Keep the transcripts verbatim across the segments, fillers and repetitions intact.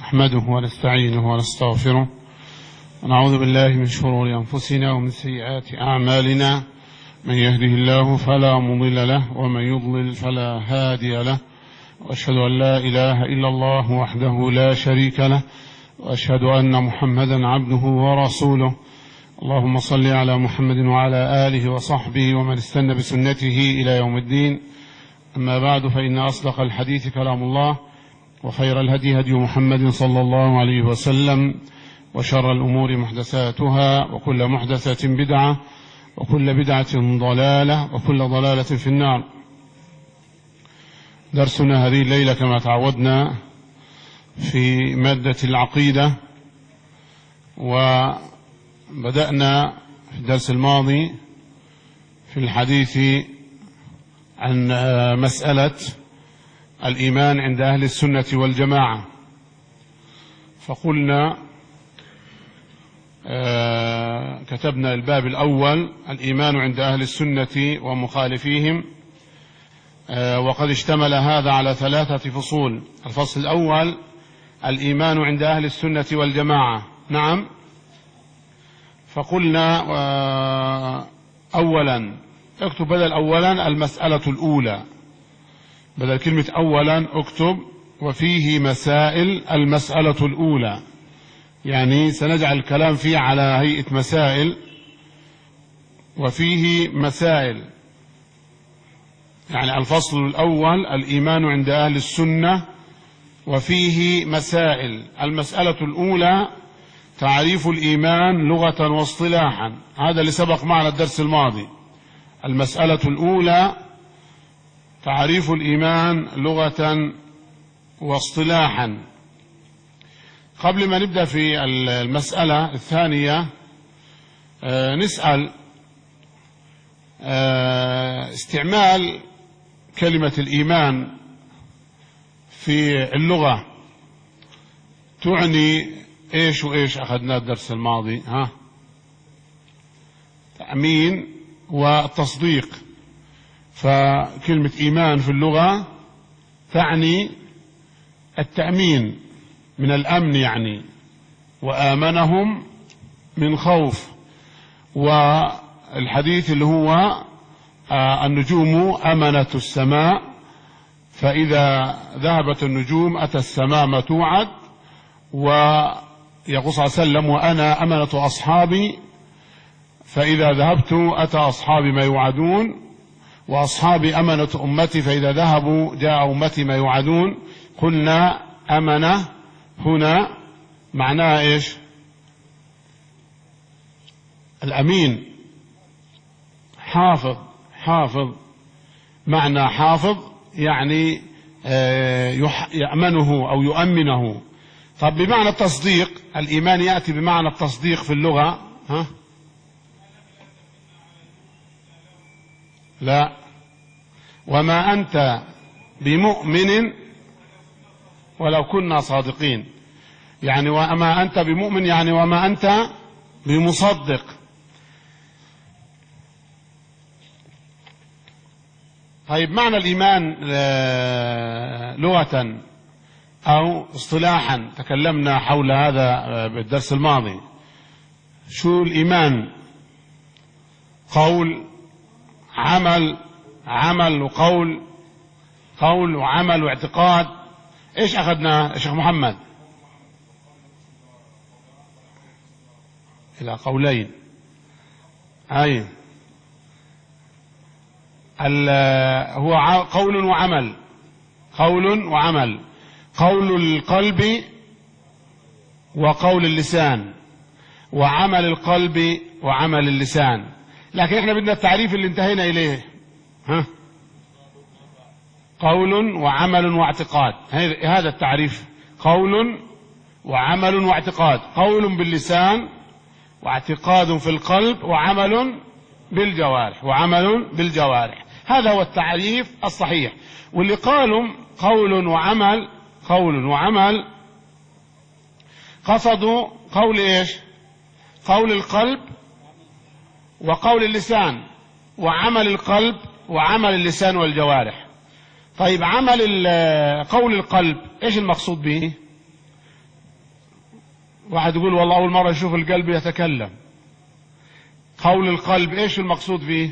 نحمده ونستعينه ونستغفره ونعوذ بالله من شرور أنفسنا ومن سيئات أعمالنا. من يهده الله فلا مضل له ومن يضلل فلا هادي له، وأشهد أن لا إله إلا الله وحده لا شريك له، وأشهد أن محمدا عبده ورسوله. اللهم صل على محمد وعلى آله وصحبه ومن استنى بسنته إلى يوم الدين. أما بعد، فإن أصدق الحديث كلام الله، وخير الهدي هدي محمد صلى الله عليه وسلم، وشر الأمور محدثاتها، وكل محدثة بدعة، وكل بدعة ضلالة، وكل ضلالة في النار. درسنا هذه الليلة كما تعودنا في مادة العقيدة، وبدأنا في الدرس الماضي في الحديث عن مسألة الإيمان عند أهل السنة والجماعة، فقلنا آه كتبنا الباب الأول الإيمان عند أهل السنة ومخالفيهم، آه وقد اشتمل هذا على ثلاثة فصول. الفصل الأول الإيمان عند أهل السنة والجماعة. نعم، فقلنا آه أولا اكتب بدل أولا المسألة الأولى، بدل كلمة أولا اكتب وفيه مسائل المسألة الأولى، يعني سنجعل الكلام فيه على هيئة مسائل، وفيه مسائل. يعني الفصل الأول الإيمان عند أهل السنة وفيه مسائل. المسألة الأولى تعريف الإيمان لغة واصطلاحا، هذا اللي سبق معنا الدرس الماضي. المسألة الأولى تعريف الإيمان لغة واصطلاحا. قبل ما نبدأ في المسألة الثانية نسأل استعمال كلمة الإيمان في اللغة تعني إيش وإيش؟ أخذنا الدرس الماضي ها تأمين والتصديق. فكلمة إيمان في اللغة تعني التأمين من الأمن يعني، وآمنهم من خوف. والحديث اللي هو النجوم أمنة السماء، فإذا ذهبت النجوم أتى السماء ما توعد. ويقول صلى الله عليه وسلم وأنا أمنة أصحابي، فإذا ذهبت أتى أصحابي ما يوعدون، وأصحابي أمنة أمتي، فإذا ذهبوا جاء أمتي ما يوعدون. قلنا أمنة هنا معناها إيش؟ الأمين، حافظ. حافظ معنى حافظ يعني يأمنه أو يؤمنه. طب بمعنى التصديق، الإيمان يأتي بمعنى التصديق في اللغة ها؟ لا، وما أنت بمؤمن ولو كنا صادقين، يعني وما أنت بمؤمن يعني وما أنت بمصدق. طيب معنى الإيمان لغة أو اصطلاحا تكلمنا حول هذا بالدرس الماضي. شو الإيمان؟ قول، عمل، عمل وقول، قول وعمل واعتقاد. ايش اخذنا يا شيخ محمد؟ الى قولين. اي هو قول وعمل، قول وعمل، قول القلب وقول اللسان، وعمل القلب وعمل اللسان. لكن احنا بدنا التعريف اللي انتهينا اليه ها؟ قول وعمل واعتقاد، هذا التعريف. قول وعمل واعتقاد، قول باللسان واعتقاد في القلب وعمل بالجوارح، وعمل بالجوارح. هذا هو التعريف الصحيح. واللي قالوا قول وعمل، قول وعمل، قصدوا قول ايش؟ قول القلب وقول اللسان، وعمل القلب وعمل اللسان والجوارح. طيب عمل قول القلب ايش المقصود به؟ واحد يقول والله أول مرة يشوف القلب يتكلم. قول القلب إيش المقصود فيه؟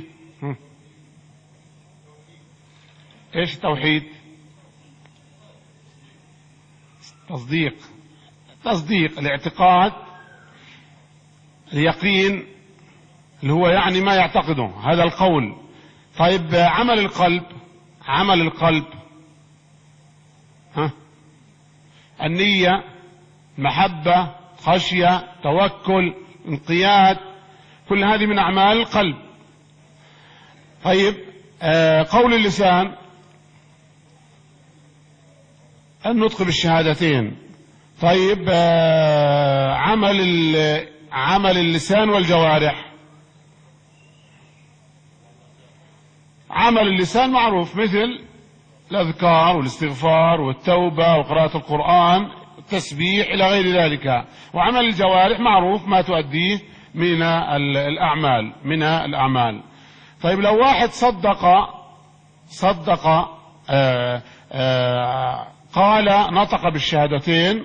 إيش التوحيد؟ تصديق، تصديق الاعتقاد، اليقين اللي هو يعني ما يعتقده، هذا القول. طيب عمل القلب، عمل القلب ها؟ النية، محبة، خشية، توكل، انقياد، كل هذه من أعمال القلب. طيب آه قول اللسان، النطق بالشهادتين. طيب آه عمل عمل اللسان والجوارح. عمل اللسان معروف، مثل الأذكار والاستغفار والتوبة وقراءة القرآن والتسبيح إلى غير ذلك. وعمل الجوارح معروف ما تؤديه من الأعمال، من الأعمال. طيب لو واحد صدق صدق آآ آآ قال نطق بالشهادتين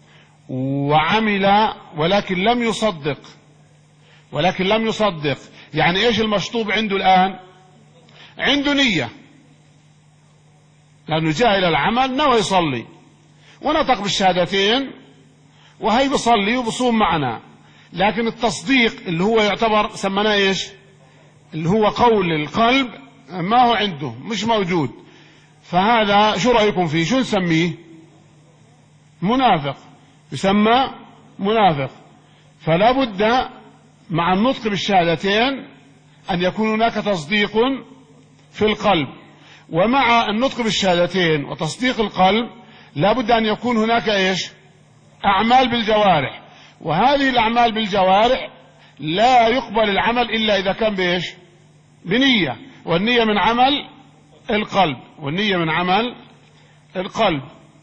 وعمل ولكن لم يصدق، ولكن لم يصدق، يعني ايش المشطوب عنده الآن؟ عنده نية، لأنه جاء إلى العمل نوى يصلي ونطق بالشهادتين وهي بصلي وبصوم معنا، لكن التصديق اللي هو يعتبر سمناه ايش؟ اللي هو قول القلب ما هو عنده، مش موجود. فهذا شو رأيكم فيه؟ شو نسميه؟ منافق، يسمى منافق. فلا بد مع النطق بالشهادتين أن يكون هناك تصديق في القلب، ومع النطق بالشهادتين وتصديق القلب لا بد أن يكون هناك إيش؟ أعمال بالجوارح. وهذه الأعمال بالجوارح لا يقبل العمل إلا إذا كان بإيش؟ بنية، والنية من عمل القلب، والنية من عمل القلب.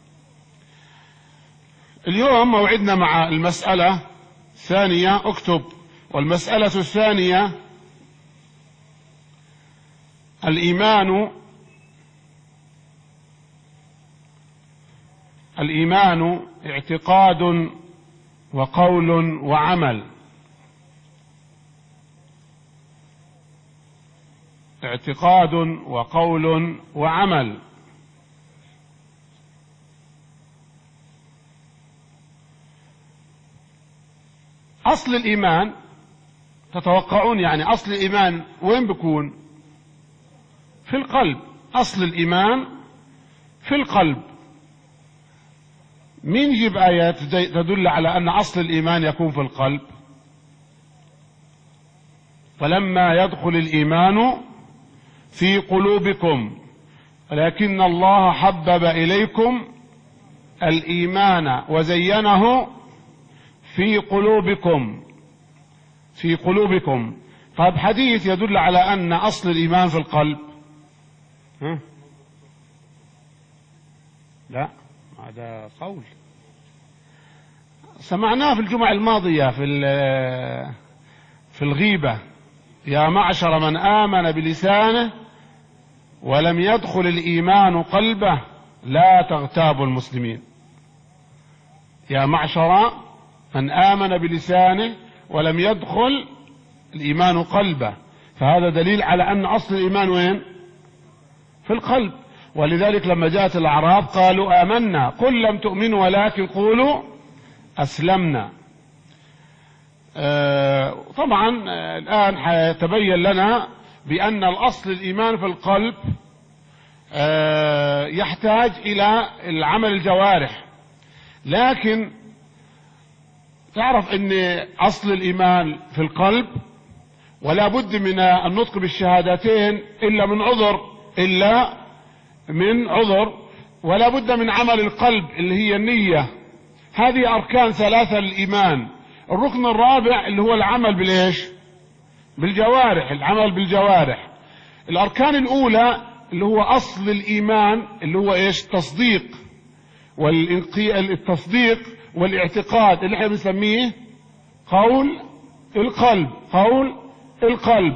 اليوم موعدنا مع المسألة الثانية، اكتب. والمسألة الثانية الإيمان الإيمان اعتقاد وقول وعمل. اعتقاد وقول وعمل. أصل الإيمان تتوقعون يعني أصل الإيمان وين بيكون؟ في القلب. أصل الإيمان في القلب. مين يجيب آيات تدل على أن أصل الإيمان يكون في القلب؟ فلما يدخل الإيمان في قلوبكم ولكن الله حبب إليكم الإيمان وزينه في قلوبكم، في قلوبكم. طيب حديث يدل على أن أصل الإيمان في القلب. ها؟ لا، هذا قول سمعناه في الجمعة الماضية في في الغيبة: يا معشر من آمن بلسانه ولم يدخل الإيمان قلبه لا تغتابوا المسلمين. يا معشر من آمن بلسانه ولم يدخل الإيمان قلبه، فهذا دليل على أن أصل الإيمان وين؟ في القلب. ولذلك لما جاءت الأعراب قالوا آمنا قل لم تؤمنوا ولكن قولوا أسلمنا. آه طبعا آه الآن حيتبين لنا بأن الأصل الإيمان في القلب آه يحتاج إلى العمل الجوارح، لكن تعرف أن أصل الإيمان في القلب ولا بد من النطق بالشهادتين إلا من عذر، إلا من عذر، ولا بد من عمل القلب اللي هي النية. هذه أركان ثلاثة للإيمان. الركن الرابع اللي هو العمل بالإيش؟ بالجوارح، العمل بالجوارح. الأركان الأولى اللي هو أصل الإيمان اللي هو إيش؟ تصديق، والتصديق والاعتقاد اللي احنا بنسميه قول القلب، قول القلب،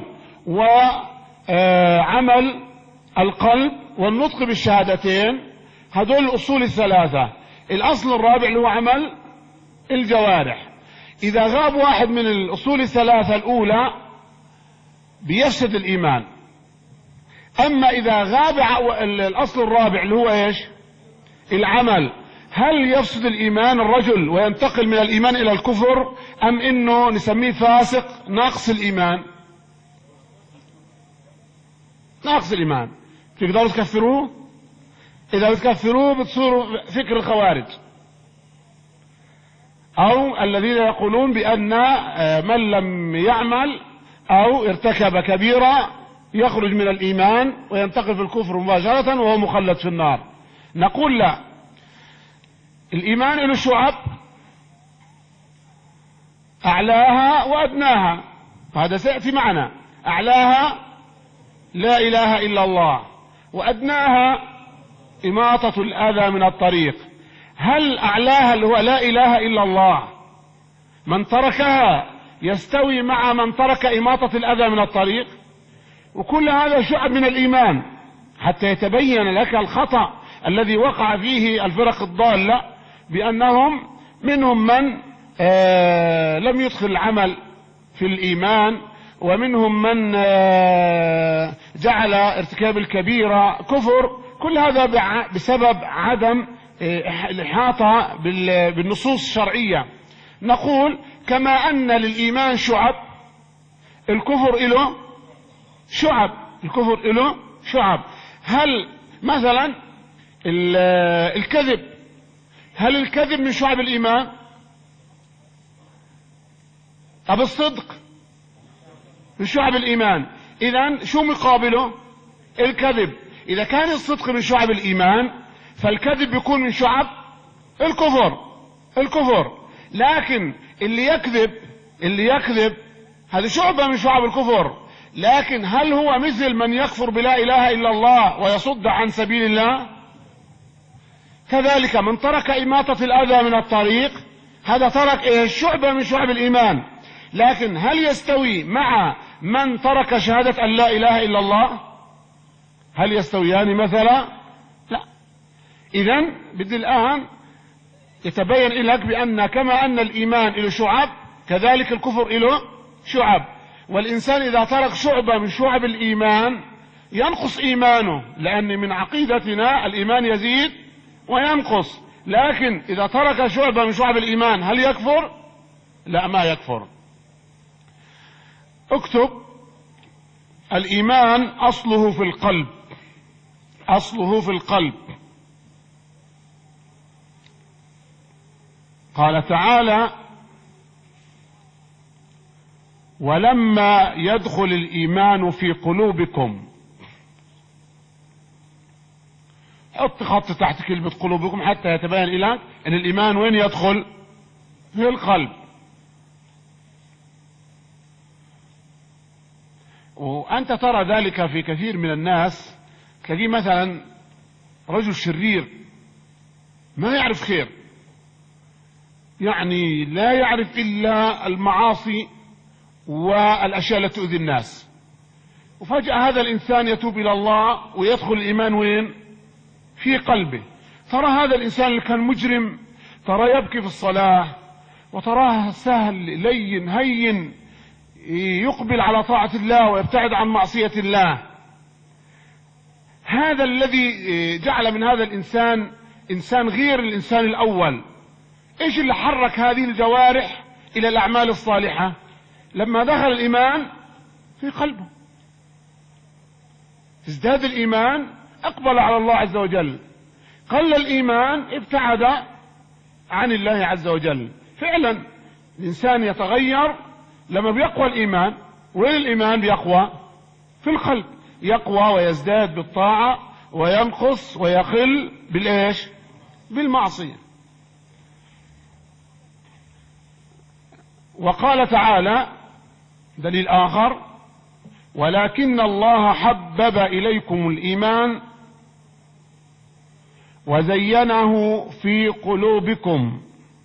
وعمل القلب والنطق بالشهادتين. هذول الأصول الثلاثة. الأصل الرابع اللي هو عمل الجوارح. إذا غاب واحد من الأصول الثلاثة الأولى بيفسد الإيمان. أما إذا غاب الأصل الرابع اللي هو إيش؟ العمل، هل يفسد الإيمان الرجل وينتقل من الإيمان إلى الكفر، أم إنه نسميه فاسق ناقص الإيمان؟ ناقص الإيمان. تقدروا تكفروه؟ إذا بتكفروه بتصيروا فكر الخوارج، أو الذين يقولون بأن من لم يعمل أو ارتكب كبيرة يخرج من الإيمان وينتقل في الكفر مباشرة وهو مخلد في النار. نقول لا، الإيمان له شعب أعلاها وأدناها، وهذا سيأتي معنا. أعلاها لا إله إلا الله، وأدناها إماطة الأذى من الطريق. هل أعلاها اللي هو لا إله إلا الله من تركها يستوي مع من ترك إماطة الأذى من الطريق؟ وكل هذا شعب من الإيمان حتى يتبين لك الخطأ الذي وقع فيه الفرق الضالة، بأنهم منهم من آه لم يدخل العمل في الإيمان، ومنهم من آه جعل ارتكاب الكبيرة كفر. كل هذا بسبب عدم الإحاطة بالنصوص الشرعية. نقول كما أن للإيمان شعب، الكفر له شعب، الكفر له شعب. هل مثلا الكذب، هل الكذب من شعب الإيمان؟ طب الصدق من شعب الإيمان. إذن شو مقابله؟ الكذب. إذا كان الصدق من شعب الإيمان فالكذب يكون من شعب الكفر، الكفر. لكن اللي يكذب، اللي يكذب هذه شعبة من شعب الكفر، لكن هل هو مثل من يكفر بلا إله إلا الله ويصد عن سبيل الله؟ كذلك من ترك إماطة الأذى من الطريق هذا ترك إيه؟ شعبة من شعب الإيمان. لكن هل يستوي مع من ترك شهادة أن لا إله إلا الله؟ هل يستويان مثلا؟ لا. إذن بدي الآن يتبين لك بأن كما أن الإيمان له شعب كذلك الكفر له شعب. والإنسان إذا ترك شعبة من شعب الإيمان ينقص إيمانه، لأن من عقيدتنا الإيمان يزيد وينقص. لكن إذا ترك شعبة من شعب الإيمان هل يكفر؟ لا، ما يكفر. اكتب: الإيمان أصله في القلب، أصله في القلب. قال تعالى: ولما يدخل الإيمان في قلوبكم. حط خط تحت كلمة قلوبكم حتى يتبين لك أن الإيمان وين يدخل؟ في القلب. وأنت ترى ذلك في كثير من الناس. تلاقيه مثلا رجل شرير ما يعرف خير، يعني لا يعرف إلا المعاصي والأشياء التي تؤذي الناس، وفجأة هذا الإنسان يتوب إلى الله ويدخل الإيمان وين؟ في قلبه. ترى هذا الإنسان اللي كان مجرم ترى يبكي في الصلاة، وتراه سهل لين هين يقبل على طاعة الله ويبتعد عن معصية الله. هذا الذي جعل من هذا الإنسان إنسان غير الإنسان الأول. إيش اللي حرك هذه الجوارح إلى الأعمال الصالحة؟ لما دخل الإيمان في قلبه ازداد الإيمان، أقبل على الله عز وجل. قل الإيمان، ابتعد عن الله عز وجل. فعلا الإنسان يتغير لما بيقوى الإيمان. وين الإيمان بيقوى؟ في القلب. يقوى ويزداد بالطاعة، وينقص ويقل بالإيش؟ بالمعصية. وقال تعالى دليل آخر: ولكن الله حبب إليكم الإيمان وزينه في قلوبكم.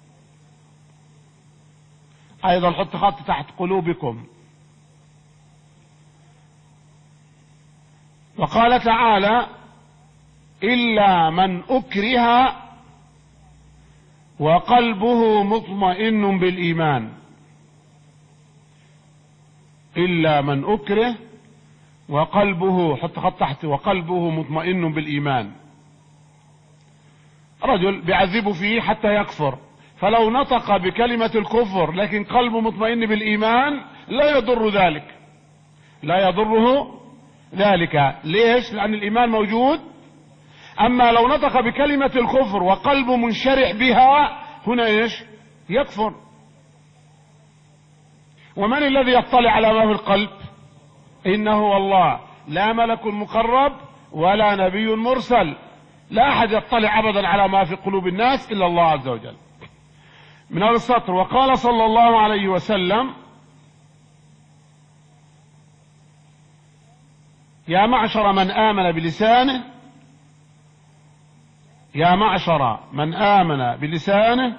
أيضا حط خط تحت قلوبكم. وقال تعالى: إلا من أكره وقلبه مطمئن بالإيمان إلا من أكره وقلبه، حط خط تحت، وقلبه مطمئن بالإيمان. رجل بيعذبه فيه حتى يكفر، فلو نطق بكلمة الكفر لكن قلبه مطمئن بالإيمان لا يضر ذلك، لا يضره ذلك. ليش؟ لأن الإيمان موجود. أما لو نطق بكلمة الكفر وقلبه منشرح بها، هنا إيش؟ يكفر. ومن الذي يطلع على ما في القلب؟ إنه هو الله، لا ملك مقرب ولا نبي مرسل، لا أحد يطلع أبدا على ما في قلوب الناس إلا الله عز وجل. من هذا السطر: وقال صلى الله عليه وسلم: يا معشر من آمن بلسانه يا معشر من آمن بلسانه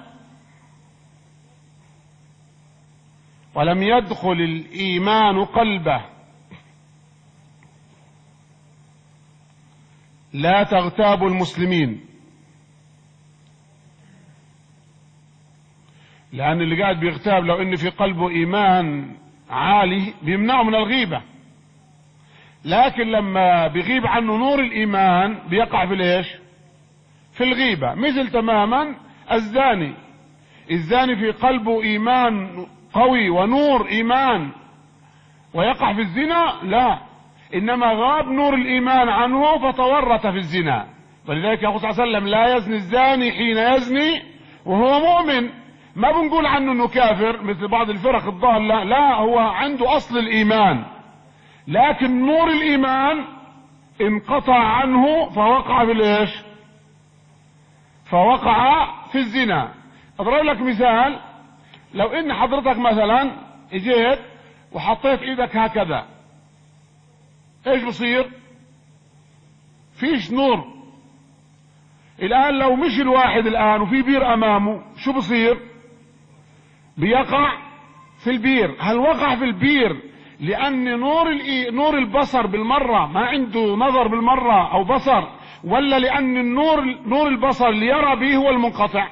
ولم يدخل الإيمان قلبه لا تغتابوا المسلمين. لأن اللي قاعد بيغتاب لو إن في قلبه إيمان عالي بيمنعه من الغيبة، لكن لما بيغيب عنه نور الإيمان بيقع في الإيش؟ في الغيبة. مثل تماما الزاني، الزاني في قلبه إيمان قوي ونور إيمان ويقع في الزنا؟ لا، إنما غاب نور الإيمان عنه فتورط في الزنا. ولذلك يقول صلى الله عليه وسلم: لا يزني الزاني حين يزني وهو مؤمن. ما بنقول عنه انه كافر مثل بعض الفرق الضالة، لا، هو عنده اصل الايمان، لكن نور الايمان انقطع عنه فوقع في الايش؟ فوقع في الزنا. اضرب لك مثال: لو ان حضرتك مثلا اجيت وحطيت ايدك هكذا، ايش بصير؟ فيش نور. الان لو مشي الواحد الان وفي بير امامه، شو بصير؟ بيقع في البير. هل وقع في البير لان نور نور البصر بالمرة ما عنده نظر بالمرة او بصر، ولا لان النور نور البصر اللي يرى به هو المنقطع؟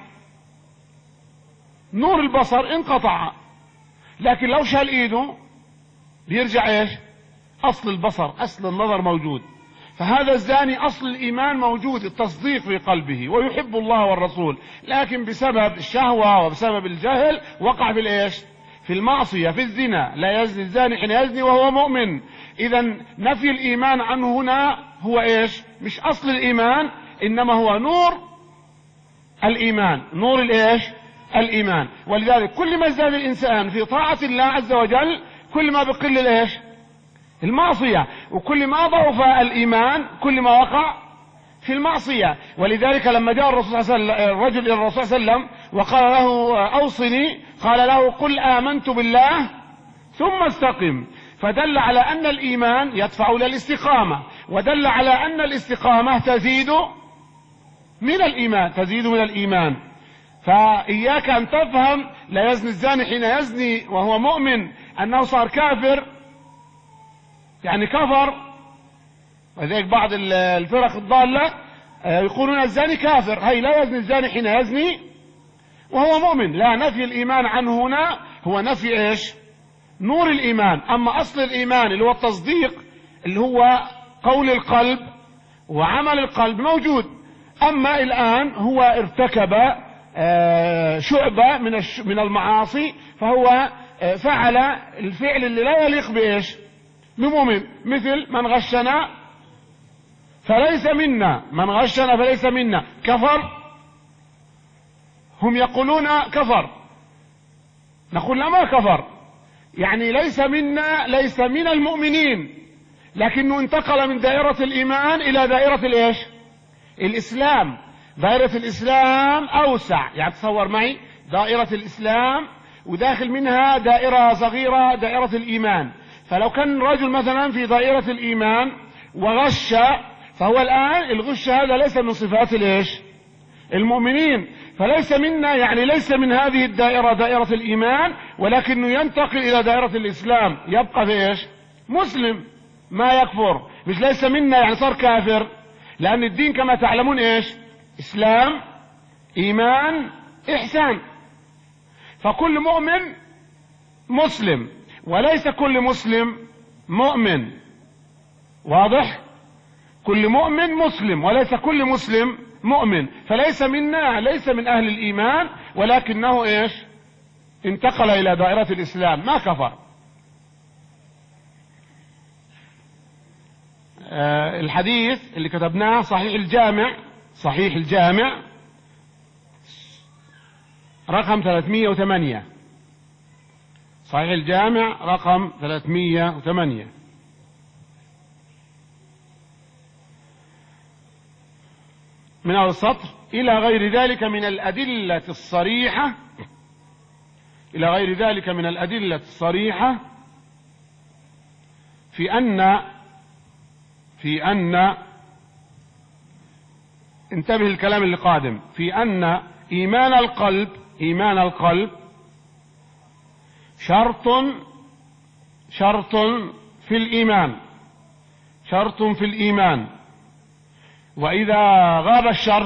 نور البصر انقطع، لكن لو شال ايده بيرجع ايش؟ اصل البصر، اصل النظر موجود. فهذا الزاني اصل الايمان موجود، التصديق في قلبه ويحب الله والرسول، لكن بسبب الشهوة وبسبب الجهل وقع في الايش؟ في المعصية، في الزنا. لا يزني الزاني حين يزني وهو مؤمن. اذا نفي الايمان عنه هنا هو ايش؟ مش اصل الايمان، انما هو نور الايمان، نور الايش؟ الايمان. ولذلك كل ما ازداد الانسان في طاعة الله عز وجل كل ما بقل الايش؟ المعصية. وكل ما ضعف الإيمان كل ما وقع في المعصية. ولذلك لما جاء الرسول صلى الله عليه وسلم الرجل إلى الرسول صلى الله عليه وسلم وقال له: أوصني، قال له: قل آمنت بالله ثم استقم. فدل على أن الإيمان يدفع إلى الاستقامة، ودل على أن الاستقامة تزيد من الإيمان، تزيد من الإيمان. فإياك أن تفهم لا يزني الزاني حين يزني وهو مؤمن أنه صار كافر، يعني كفر. وذلك بعض الفرق الضالة يقولون الزاني كافر. هي لا يزني الزاني حين يزني وهو مؤمن. لا، نفي الإيمان عنه هنا هو نفي إيش؟ نور الإيمان. أما أصل الإيمان اللي هو التصديق، اللي هو قول القلب وعمل القلب، موجود. أما الآن هو ارتكب شعبة من من المعاصي، فهو فعل الفعل اللي لا يليق بإيش؟ بمؤمن. مثل: من غشنا فليس منا، من غشنا فليس منا، كفر. هم يقولون كفر، نقول لا، ما كفر، يعني ليس منا، ليس من المؤمنين، لكنه انتقل من دائرة الإيمان إلى دائرة الإيش؟ الإسلام. دائرة الإسلام أوسع، يعني تصور معي دائرة الإسلام وداخل منها دائرة صغيرة، دائرة الإيمان. فلو كان رجل مثلا في دائرة الإيمان وغش، فهو الآن الغش هذا ليس من صفات الإيش؟ المؤمنين. فليس منا، يعني ليس من هذه الدائرة، دائرة الإيمان، ولكنه ينتقل إلى دائرة الإسلام، يبقى في إيش؟ مسلم، ما يكفر. مش ليس منا يعني صار كافر، لأن الدين كما تعلمون إيش؟ إسلام، إيمان، إحسان. فكل مؤمن مسلم، وليس كل مسلم مؤمن. واضح؟ كل مؤمن مسلم وليس كل مسلم مؤمن. فليس منا، ليس من أهل الإيمان، ولكنه إيش؟ انتقل إلى دائرة الإسلام، ما كفر. آه الحديث اللي كتبناه صحيح الجامع، صحيح الجامع رقم ثلاثمائة وثمانية، صحيح الجامع رقم ثلاثمائة وثمانية. من أول السطر: إلى غير ذلك من الأدلة الصريحة، إلى غير ذلك من الأدلة الصريحة في أن في أن انتبه الكلام اللي قادم، في أن إيمان القلب إيمان القلب شرط شرط في الإيمان شرط في الإيمان وإذا غاب الشرط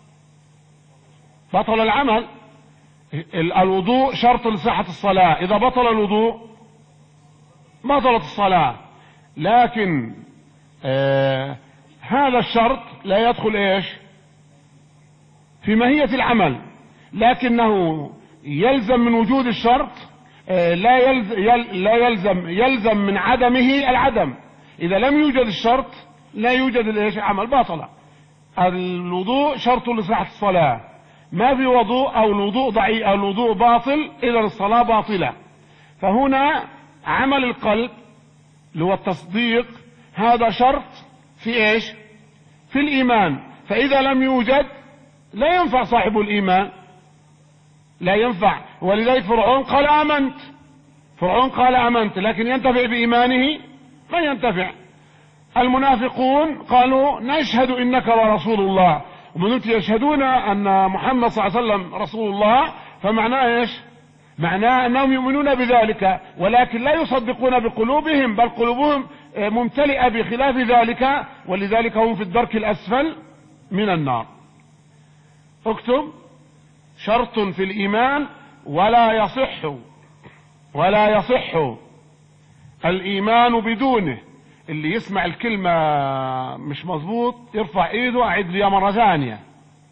بطل العمل. الوضوء شرط لصحة الصلاة، إذا بطل الوضوء بطلت الصلاة. لكن آه هذا الشرط لا يدخل إيش في ماهية العمل، لكنه يلزم من وجود الشرط آه لا يلزم, يل لا يلزم يلزم من عدمه العدم. إذا لم يوجد الشرط لا يوجد الإيش عمل، باطل. الوضوء شرط لصحة الصلاة، ما في وضوء أو الوضوء ضعيف أو الوضوء باطل إذا الصلاة باطلة. فهنا عمل القلب اللي هو التصديق هذا شرط في إيش في الإيمان. فإذا لم يوجد لا ينفع صاحب الإيمان، لا ينفع. ولذلك فرعون قال آمنت فرعون قال آمنت لكن ينتفع بإيمانه ما ينتفع. المنافقون قالوا نشهد إنك لرسول الله، ومن يشهدون أن محمد صلى الله عليه وسلم رسول الله، فمعناه إيش؟ معناه أنهم يؤمنون بذلك ولكن لا يصدقون بقلوبهم، بل قلوبهم ممتلئة بخلاف ذلك، ولذلك هم في الدرك الأسفل من النار. اكتب: شرط في الإيمان ولا يصح ولا يصح الإيمان بدونه. اللي يسمع الكلمة مش مظبوط يرفع ايده، اعيد لي مرة ثانية.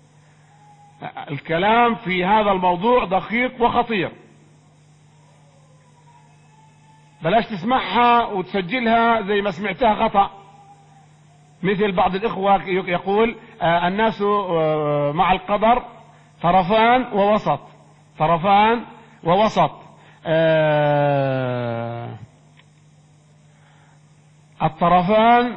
الكلام في هذا الموضوع دقيق وخطير، بلاش تسمعها وتسجلها زي ما سمعتها خطأ. مثل بعض الإخوة يقول آه الناس آه مع القدر طرفان ووسط، طرفان ووسط. آه الطرفان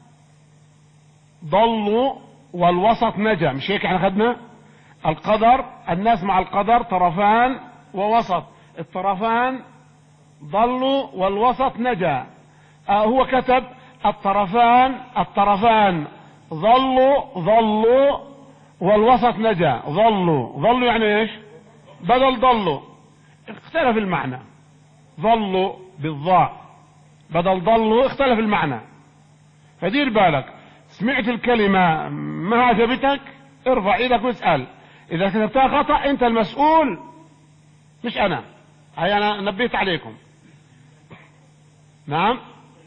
ضلوا والوسط نجا، مش هيك احنا خدنا؟ القدر، الناس مع القدر طرفان ووسط، الطرفان ضلوا والوسط نجا. آه هو كتب الطرفان الطرفان ضلوا ضلوا والوسط نجا. ضلوا ضلوا يعني ايش؟ بدل ضلوا، اختلف المعنى. ضلوا بالضاء بدل ضلوا اختلف المعنى. فدير بالك، سمعت الكلمة ما عجبتك ارفع ايدك واسأل. اذا كتبتها خطأ انت المسؤول مش انا، هاي انا نبيت عليكم. نعم.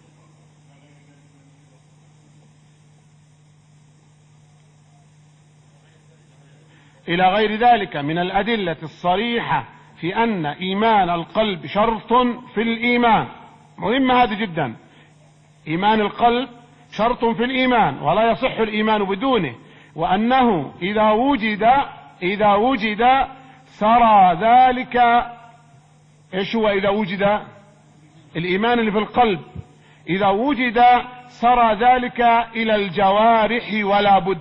إلى غير ذلك من الأدلة الصريحة في أن إيمان القلب شرط في الإيمان. مهمة هذه جدا، إيمان القلب شرط في الإيمان ولا يصح الإيمان بدونه، وأنه إذا وجد إذا وجد سرى ذلك. إيش هو إذا وجد؟ الإيمان اللي في القلب إذا وجد سرى ذلك إلى الجوارح ولا بد.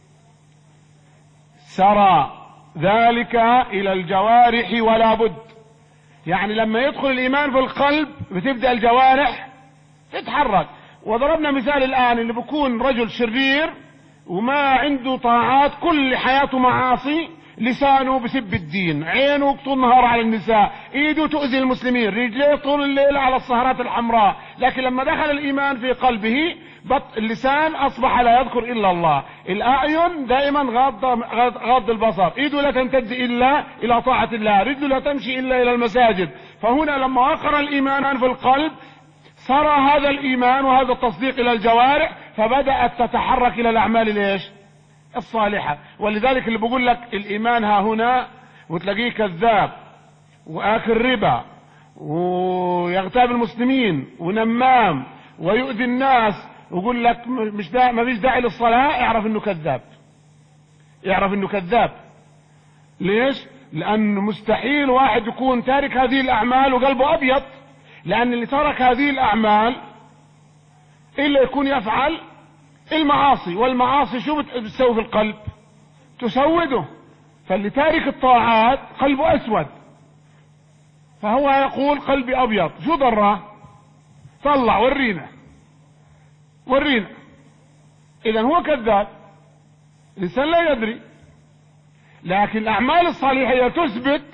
سرى ذلك إلى الجوارح ولا بد، يعني لما يدخل الإيمان في القلب بتبدأ الجوارح تتحرك. وضربنا مثال الآن اللي بيكون رجل شرير وما عنده طاعات، كل حياته معاصي، لسانه بسب الدين، عينه طول النهار على النساء، ايده تؤذي المسلمين، رجليه طول الليل على السهرات الحمراء. لكن لما دخل الإيمان في قلبه بط اللسان أصبح لا يذكر إلا الله، الأعين دائما غاض غاض البصر، إيده لا تمتد إلا إلى طاعة الله، رجله لا تمشي إلا إلى المساجد. فهنا لما وقر الإيمان في القلب صار هذا الإيمان وهذا التصديق إلى الجوارح، فبدأت تتحرك إلى الأعمال ليش؟ الصالحة. ولذلك اللي بقول لك الإيمان ها هنا وتلاقيه كذاب وآكل ربا ويغتاب المسلمين ونمام ويؤذي الناس ويقول لك مش دا ما فيش داعي للصلاة، اعرف انه كذاب، اعرف انه كذاب. ليش؟ لأن مستحيل واحد يكون تارك هذه الأعمال وقلبه أبيض، لأن اللي ترك هذه الأعمال إلا يكون يفعل المعاصي، والمعاصي شو بتسوي في القلب؟ تسوده. فاللي تارك الطاعات قلبه أسود، فهو يقول قلبي أبيض، شو ضره؟ طلع ورينا ورينا. إذا هو كذاب، الإنسان لا يدري. لكن الأعمال الصالحة هي تثبت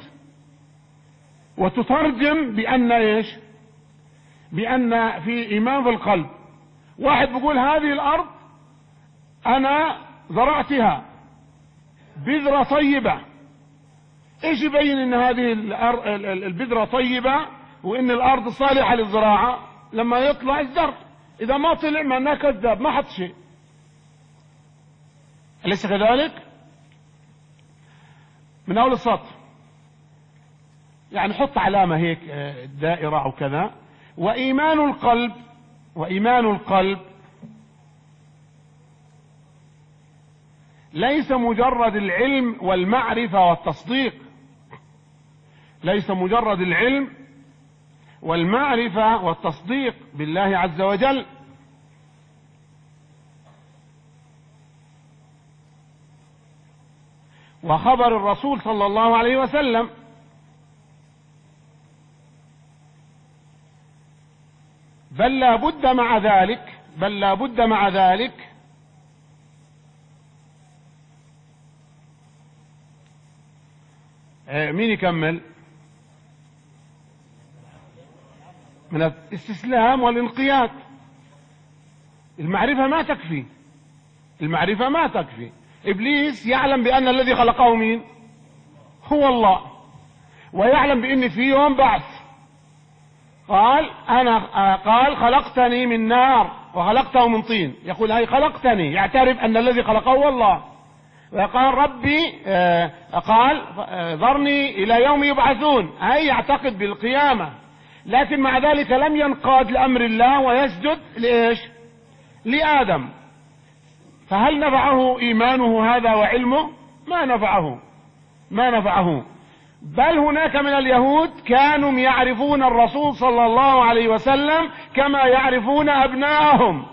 وتترجم بأن إيش؟ بأن في إيمان في القلب. واحد بيقول هذه الأرض أنا زرعتها بذرة طيبة، إيش يبين إن هذه البذرة طيبة وإن الأرض صالحة للزراعة؟ لما يطلع الزرع، إذا ما طلع معناه كذاب، ما حط شيء. أليس كذلك؟ من أول السطر يعني حط علامة هيك دائرة أو كذا. وإيمان القلب، وإيمان القلب ليس مجرد العلم والمعرفة والتصديق، ليس مجرد العلم والمعرفة والتصديق بالله عز وجل، وخبر الرسول صلى الله عليه وسلم، بل لا بد مع ذلك بل لا بد مع ذلك مين يكمل؟ من الاستسلام والانقياد. المعرفة ما تكفي، المعرفة ما تكفي. إبليس يعلم بأن الذي خلقه مين؟ هو الله، ويعلم بأن في يوم بعث. قال أنا قال خلقتني من نار وخلقته من طين، يقول هاي خلقتني، يعترف أن الذي خلقه هو الله. وقال ربي آه قال آه ذرني إلى يوم يبعثون، هاي يعتقد بالقيامة، لكن مع ذلك لم ينقاد لأمر الله ويسجد لإيش؟ لآدم. فهل نفعه إيمانه هذا وعلمه؟ ما نفعه، ما نفعه. بل هناك من اليهود كانوا يعرفون الرسول صلى الله عليه وسلم كما يعرفون أبناءهم،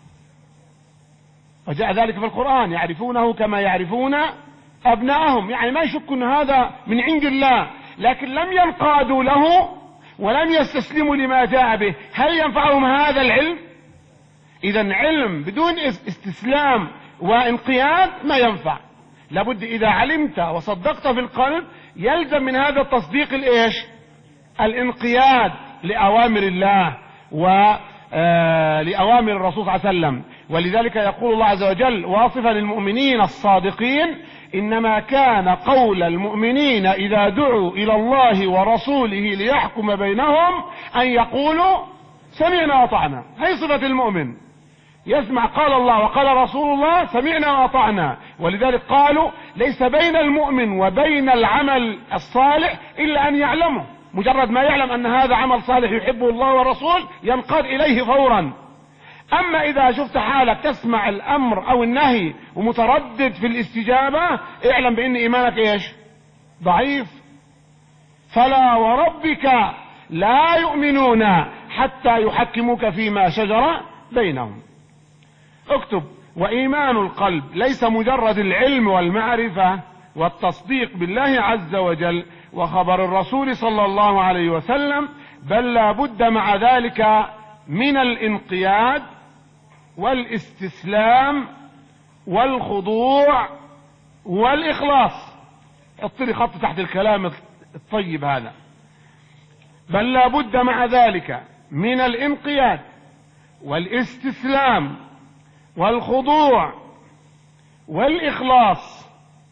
وجاء ذلك في القرآن، يعرفونه كما يعرفون أبناءهم، يعني ما يشكون هذا من عند الله، لكن لم ينقادوا له ولم يستسلموا لما جاء به. هل ينفعهم هذا العلم؟ إذا علم بدون استسلام وانقياد ما ينفع. لابد إذا علمت وصدقت في القلب يلزم من هذا التصديق الإيش؟ الانقياد لأوامر الله ولأوامر الرسول صلى الله عليه وسلم. ولذلك يقول الله عز وجل واصفا للمؤمنين الصادقين: إنما كان قول المؤمنين إذا دعوا إلى الله ورسوله ليحكم بينهم أن يقولوا سمعنا وأطعنا. هي صفة المؤمن، يسمع قال الله وقال رسول الله سمعنا وأطعنا. ولذلك قالوا ليس بين المؤمن وبين العمل الصالح إلا أن يعلمه، مجرد ما يعلم أن هذا عمل صالح يحبه الله ورسول ينقاد إليه فورا. أما إذا شفت حالك تسمع الأمر أو النهي ومتردد في الاستجابة، اعلم بأن إيمانك إيش؟ ضعيف. فلا وربك لا يؤمنون حتى يحكموك فيما شجر بينهم. اكتب: وإيمان القلب ليس مجرد العلم والمعرفة والتصديق بالله عز وجل وخبر الرسول صلى الله عليه وسلم، بل لا بد مع ذلك من الانقياد والاستسلام والخضوع والإخلاص. اطري خط تحت الكلام الطيب هذا. بل لا بد مع ذلك من الانقياد والاستسلام والخضوع والإخلاص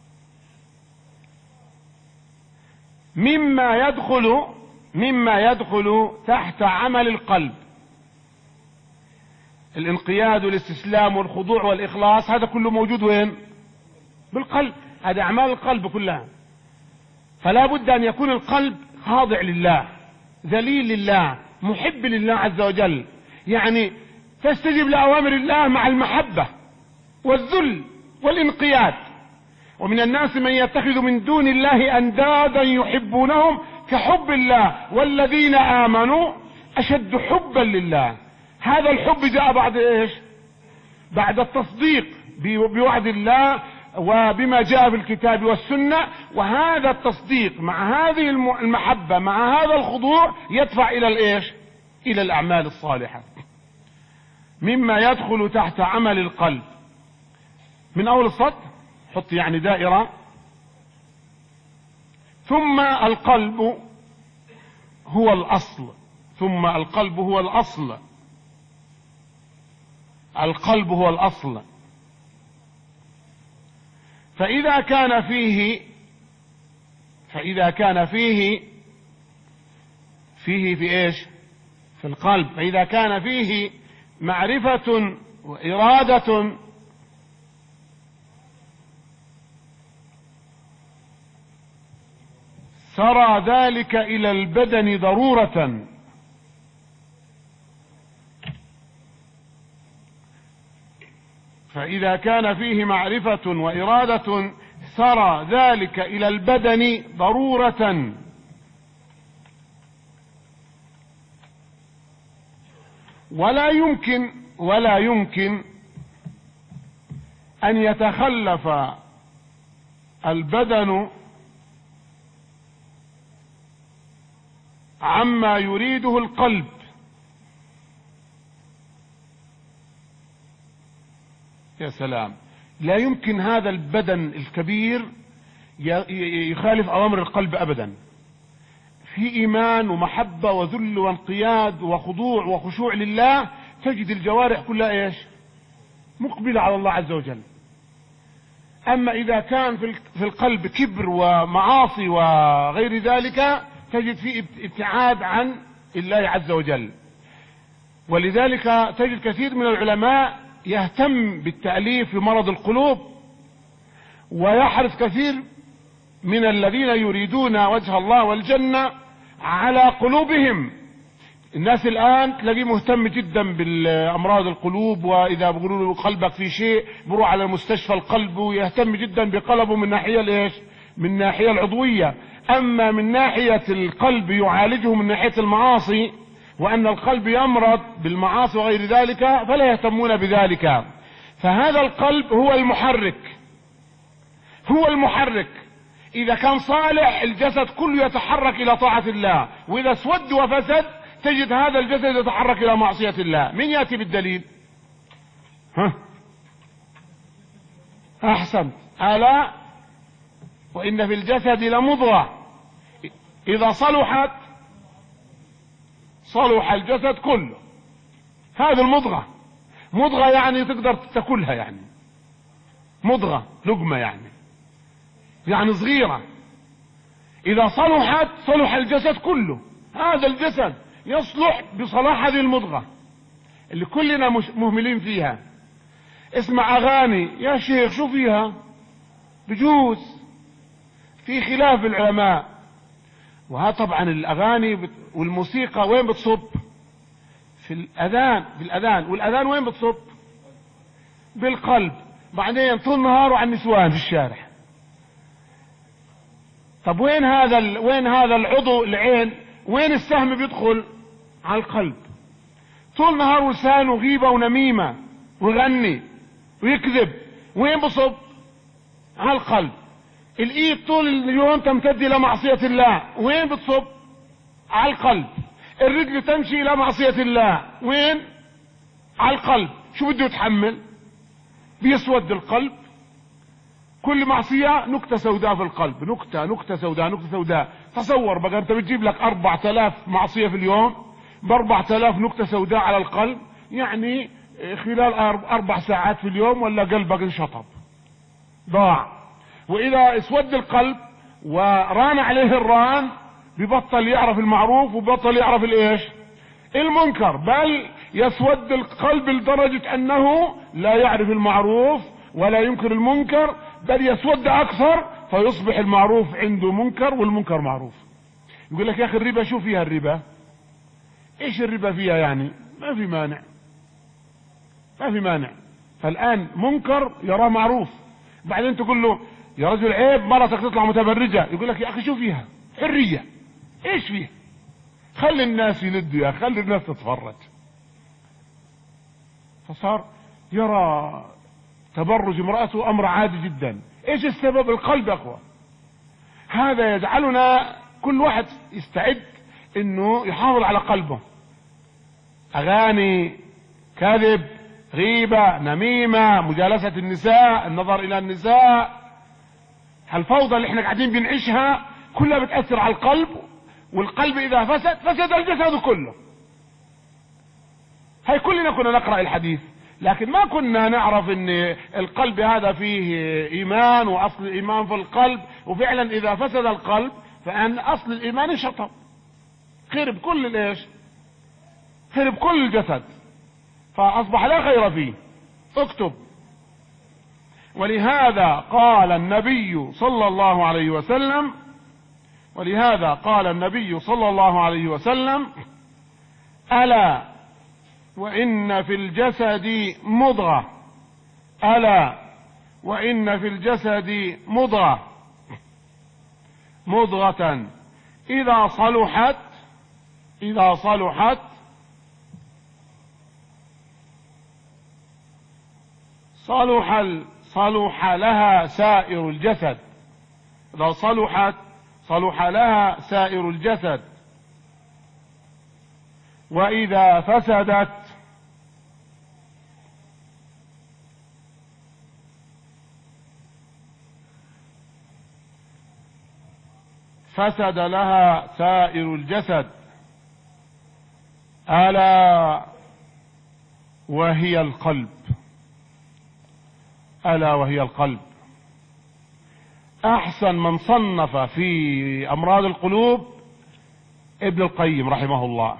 مما يدخل مما يدخل تحت عمل القلب. الانقياد والاستسلام والخضوع والإخلاص هذا كله موجود وين؟ بالقلب. هذا أعمال القلب كلها. فلا بد أن يكون القلب خاضع لله، ذليل لله، محب لله عز وجل، يعني تستجيب لأوامر الله مع المحبة والذل والانقياد. ومن الناس من يتخذ من دون الله أندادا يحبونهم كحب الله والذين آمنوا أشد حبا لله. هذا الحب جاء بعد إيش؟ بعد التصديق بوعد الله وبما جاء في الكتاب والسنة. وهذا التصديق مع هذه المحبة مع هذا الخضوع يدفع إلى الإيش؟ إلى الأعمال الصالحة. مما يدخل تحت عمل القلب. من أول السطر حط يعني دائرة. ثم القلب هو الأصل. ثم القلب هو الأصل. القلب هو الأصل. فإذا كان فيه فإذا كان فيه فيه في إيش؟ في القلب. فإذا كان فيه معرفة وإرادة سرى ذلك إلى البدن ضرورة. فإذا كان فيه معرفة وإرادة سرى ذلك إلى البدن ضرورة. ولا يمكن ولا يمكن أن يتخلف البدن عما يريده القلب. يا سلام، لا يمكن هذا البدن الكبير يخالف أوامر القلب أبدا. في إيمان ومحبة وذل وانقياد وخضوع وخشوع لله تجد الجوارح كلها إيش؟ مقبلة على الله عز وجل. أما إذا كان في القلب كبر ومعاصي وغير ذلك تجد فيه ابتعاد عن الله عز وجل. ولذلك تجد كثير من العلماء يهتم بالتأليف لمرض القلوب، ويحرص كثير من الذين يريدون وجه الله والجنة على قلوبهم. الناس الآن تلاقيه مهتم جدا بالأمراض القلوب، وإذا بيقولوا له قلبك في شيء بروح على مستشفى القلب ويهتم جدا بقلبه من ناحية الإيش؟ من ناحية العضوية. أما من ناحية القلب يعالجه من ناحية المعاصي، وأن القلب يمرض بالمعاصي وغير ذلك، فلا يهتمون بذلك. فهذا القلب هو المحرك هو المحرك. إذا كان صالح الجسد كله يتحرك إلى طاعة الله، وإذا اسود وفسد تجد هذا الجسد يتحرك إلى معصية الله. من يأتي بالدليل؟ ها أحسن. ألا وإن في الجسد لمضغة إذا صلحت صلح الجسد كله. هذه المضغة، مضغة يعني تقدر تاكلها، يعني مضغة لقمة، يعني يعني صغيرة. إذا صلحت صلح الجسد كله. هذا الجسد يصلح بصلاح هذه المضغة اللي كلنا مهملين فيها. اسمع أغاني يا شيخ، شو فيها؟ بجوز في خلاف العلماء. وها طبعا الأغاني والموسيقى وين بتصب؟ في الأذان. بالأذان. والأذان وين بتصب؟ بالقلب. بعدين طول نهاره على النسوان في الشارع. طب وين هذا ال... وين هذا العضو العين؟ وين السهم بيدخل؟ على القلب. طول نهاره لسانه غيبة ونميمة ويغني ويكذب. وين بصب؟ على القلب. الايد طول اليوم تمتد الى معصية الله. وين بتصب؟ على القلب. الرجل تمشي الى معصية الله. وين؟ على القلب. شو بده يتحمل؟ بيسود القلب. كل معصية نكتة سوداء في القلب، نكتة نكتة سوداء نكتة سوداء. تصور بقى انت بتجيب لك اربعة الاف معصية في اليوم باربعة الاف نكتة سوداء على القلب، يعني خلال اربع ساعات في اليوم ولا قلبك انشطب ضاع. واذا اسود القلب وران عليه الران ببطل يعرف المعروف وبطل يعرف الايش المنكر، بل يسود القلب لدرجة انه لا يعرف المعروف ولا ينكر المنكر، بل يسود اكثر فيصبح المعروف عنده منكر والمنكر معروف. يقول لك يا اخي الربا شو فيها الربا؟ ايش الربا فيها يعني؟ ما في مانع، ما في مانع. فالان منكر يراه معروف، بعدين تقول له يا رجل عيب مرتك تطلع متبرجة، يقول لك يا اخي شو فيها؟ حرية، ايش فيها؟ خلي الناس يلدوا يا اخي، خلي الناس تتفرج. فصار يرى تبرج امرأته امر عادي جدا. ايش السبب؟ القلب يا اخوة. هذا يجعلنا كل واحد يستعد انه يحافظ على قلبه. اغاني، كذب، غيبة، نميمة، مجالسة النساء، النظر الى النساء، الفوضى اللي احنا قاعدين بنعيشها كلها بتأثر على القلب، والقلب اذا فسد فسد الجسد كله. هاي كلنا كنا نقرأ الحديث لكن ما كنا نعرف ان القلب هذا فيه ايمان واصل الايمان في القلب، وفعلا اذا فسد القلب فان اصل الايمان انشطب، خرب كل الايش؟ خرب كل الجسد، فاصبح لا خير فيه. اكتب. ولهذا قال النبي صلى الله عليه وسلم ولهذا قال النبي صلى الله عليه وسلم: ألا وإن في الجسد مضغة ألا وإن في الجسد مضغة مضغة إذا صلحت إذا صلحت صلح صلح لها سائر الجسد إذا صلحت صلح لها سائر الجسد، وإذا فسدت فسد لها سائر الجسد. ألا وهي القلب ألا وهي القلب. أحسن من صنف في أمراض القلوب ابن القيم رحمه الله.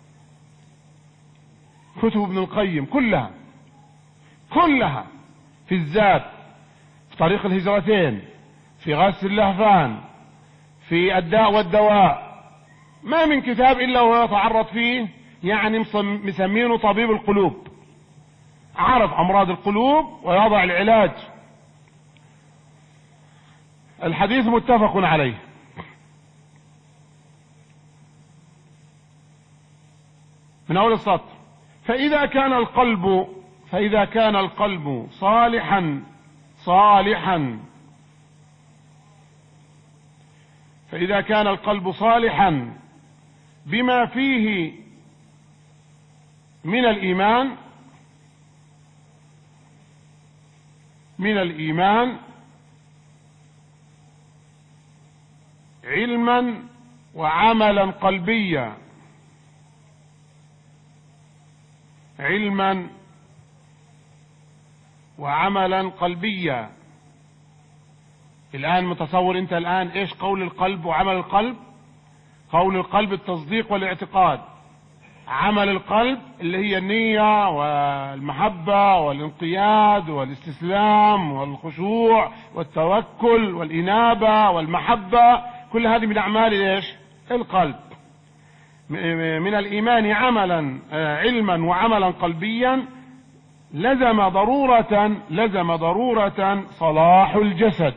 كتب ابن القيم كلها كلها في الذات، في طريق الهجرتين، في غسل اللهفان، في الداء والدواء، ما من كتاب إلا وهو يتعرض فيه يعني مسمينه طبيب القلوب، عرف أمراض القلوب ويضع العلاج. الحديث متفق عليه. من أول السطر: فإذا كان القلب فإذا كان القلب صالحا صالحا فإذا كان القلب صالحا بما فيه من الإيمان من الإيمان علما وعملا قلبيا علما وعملا قلبيا. الآن متصور انت الآن ايش قول القلب وعمل القلب؟ قول القلب التصديق والاعتقاد، عمل القلب اللي هي النية والمحبة والانقياد والاستسلام والخشوع والتوكل والإنابة والمحبة، كل هذه من أعمال ايش؟ القلب. من الإيمان عملا علما وعملا قلبيا لزم ضرورة لزم ضرورة صلاح الجسد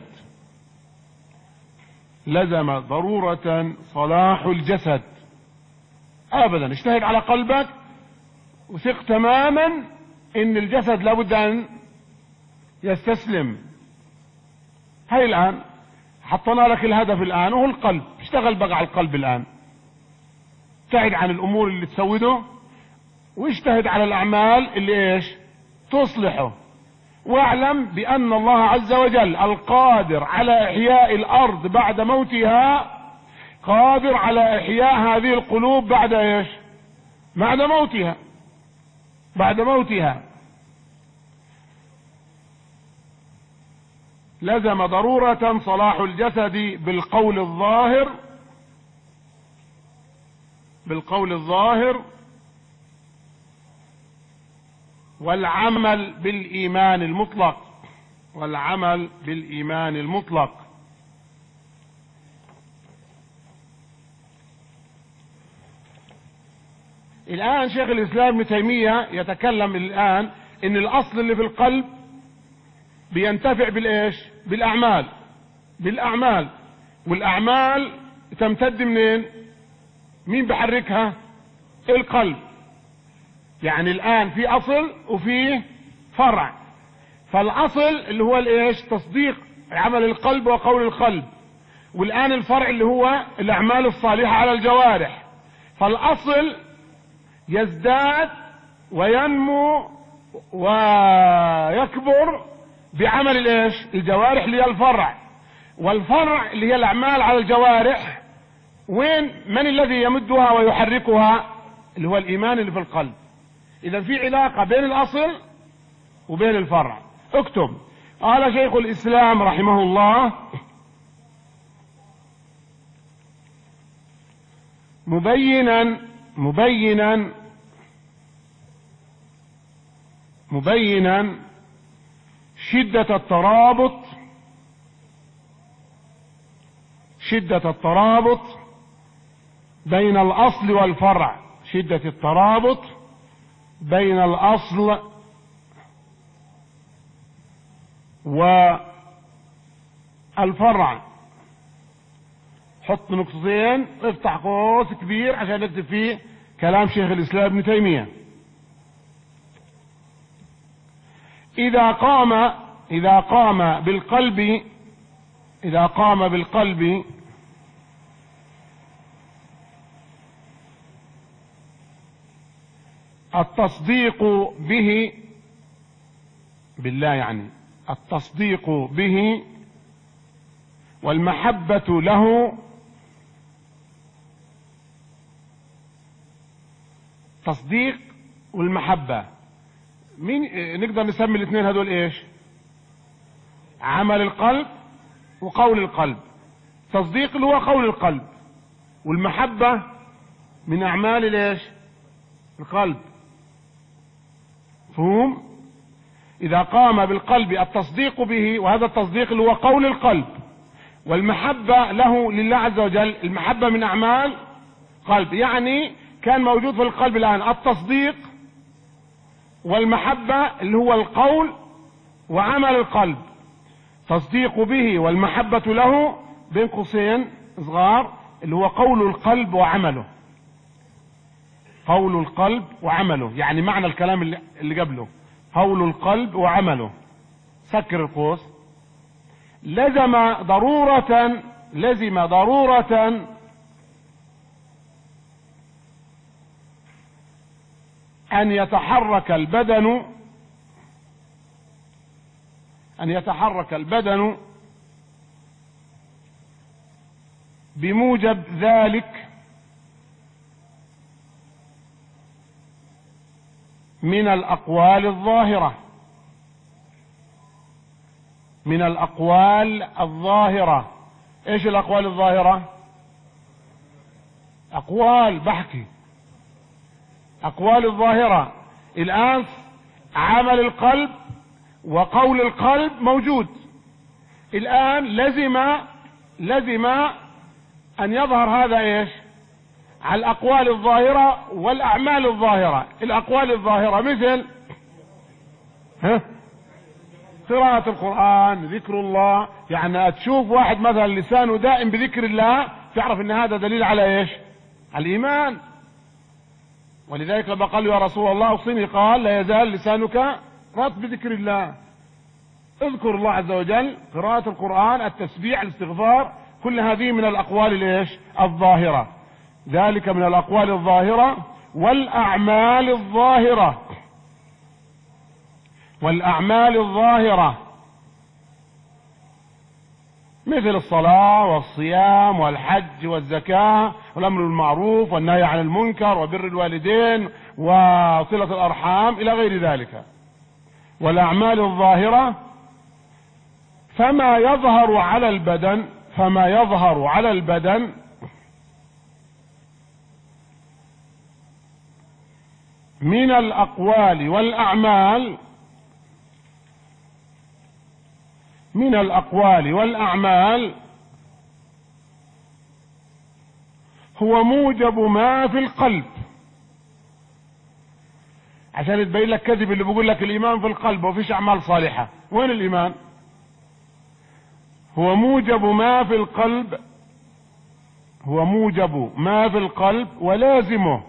لزم ضرورة صلاح الجسد. ابدا اجتهد على قلبك وثق تماما ان الجسد لابد ان يستسلم. هاي الان حطنا لك الهدف الان وهو القلب، اشتغل بقى على القلب الان، ابتعد عن الامور اللي تسوده واجتهد على الاعمال اللي ايش؟ تصلحه. واعلم بان الله عز وجل القادر على احياء الارض بعد موتها قادر على احياء هذه القلوب بعد ايش؟ بعد موتها بعد موتها لزم ضرورة صلاح الجسد بالقول الظاهر بالقول الظاهر والعمل بالإيمان المطلق والعمل بالإيمان المطلق. الآن شيخ الإسلام ابن تيمية يتكلم الآن إن الأصل اللي في القلب بينتفع بالإيش؟ بالأعمال بالأعمال والأعمال تمتد منين؟ مين بحركها؟ القلب. يعني الآن في أصل وفي فرع، فالأصل اللي هو الإيش؟ تصديق عمل القلب وقول القلب، والآن الفرع اللي هو الأعمال الصالحة على الجوارح. فالأصل يزداد وينمو ويكبر بعمل الإيش؟ الجوارح اللي هي الفرع، والفرع اللي هي الأعمال على الجوارح وين؟ من الذي يمدها ويحركها؟ اللي هو الإيمان اللي في القلب. إذا في علاقة بين الأصل وبين الفرع. اكتب. قال شيخ الإسلام رحمه الله: مبينا مبينا مبينا شدة الترابط شدة الترابط بين الأصل والفرع شدة الترابط بين الأصل والفرع. حط نقطتين، افتح قوس كبير عشان نكتب فيه كلام شيخ الإسلام ابن تيمية. إذا قام إذا قام بالقلب إذا قام بالقلب التصديق به بالله، يعني التصديق به والمحبة له، تصديق والمحبة، مين نقدر نسمي الاثنين هذول ايش؟ عمل القلب وقول القلب. تصديق اللي هو قول القلب، والمحبة من اعمال الايش؟ القلب. فهم؟ اذا قام بالقلب التصديق به، وهذا التصديق اللي هو قول القلب، والمحبة له لله عز وجل، المحبة من اعمال قلب. يعني كان موجود في القلب الان التصديق والمحبة اللي هو القول وعمل القلب. تصديق به والمحبة له بين قوسين صغار اللي هو قول القلب وعمله. قول القلب وعمله، يعني معنى الكلام اللي, اللي قبله قول القلب وعمله. سكر القوس. لزم ضرورة لزم ضرورة أن يتحرك البدن أن يتحرك البدن بموجب ذلك من الأقوال الظاهرة من الأقوال الظاهرة. إيش الأقوال الظاهرة؟ أقوال بحكي أقوال الظاهرة. الآن عمل القلب وقول القلب موجود. الآن لزم لزم أن يظهر هذا إيش؟ على الأقوال الظاهرة والأعمال الظاهرة. الأقوال الظاهرة مثل ها؟ قراءة القرآن، ذكر الله. يعني تشوف واحد مثلا لسانه دائم بذكر الله، تعرف ان هذا دليل على ايش؟ على الإيمان. ولذلك لما قال يا رسول الله اوصني، قال لا يزال لسانك رطب بذكر الله. اذكر الله عز وجل، قراءة القرآن، التسبيح، الاستغفار، كل هذه من الأقوال الايش؟ الظاهرة. ذلك من الأقوال الظاهرة والأعمال الظاهرة والأعمال الظاهرة مثل الصلاة والصيام والحج والزكاة والأمر بالمعروف والنهي عن المنكر وبر الوالدين وصلة الأرحام إلى غير ذلك. والأعمال الظاهرة فما يظهر على البدن فما يظهر على البدن من الأقوال والأعمال من الأقوال والأعمال هو موجب ما في القلب. عشان تبين لك كذب اللي بيقول لك الإيمان في القلب وفيش أعمال صالحة. وين الإيمان؟ هو موجب ما في القلب هو موجب ما في القلب ولازمه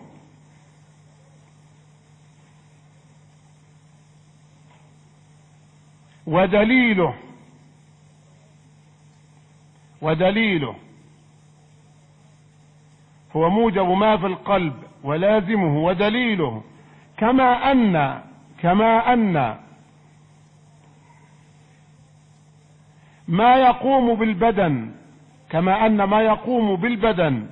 ودليله ودليله هو موجب ما في القلب ولازمه ودليله كما أن كما أن ما يقوم بالبدن كما أن ما يقوم بالبدن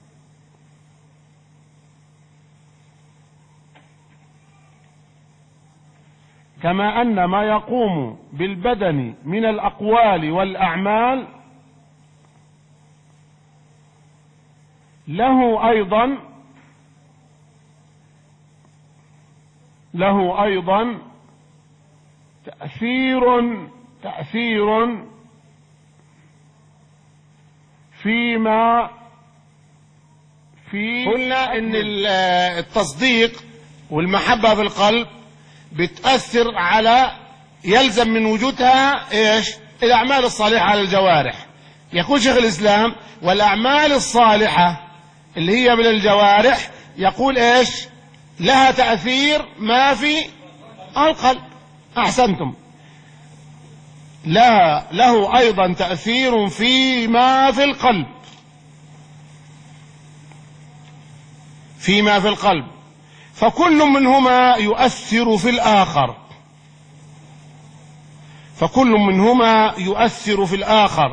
كما أن ما يقوم بالبدن من الأقوال والأعمال له أيضا له أيضا تأثير تأثير فيما في قلنا ان التصديق والمحبة في القلب بتأثر على يلزم من وجودها ايش؟ الاعمال الصالحة على الجوارح. يقول شيخ الاسلام والاعمال الصالحة اللي هي من الجوارح يقول ايش؟ لها تأثير ما في القلب. احسنتم. لا له ايضا تأثير فيما في القلب فيما في القلب فكل منهما يؤثر في الآخر فكل منهما يؤثر في الآخر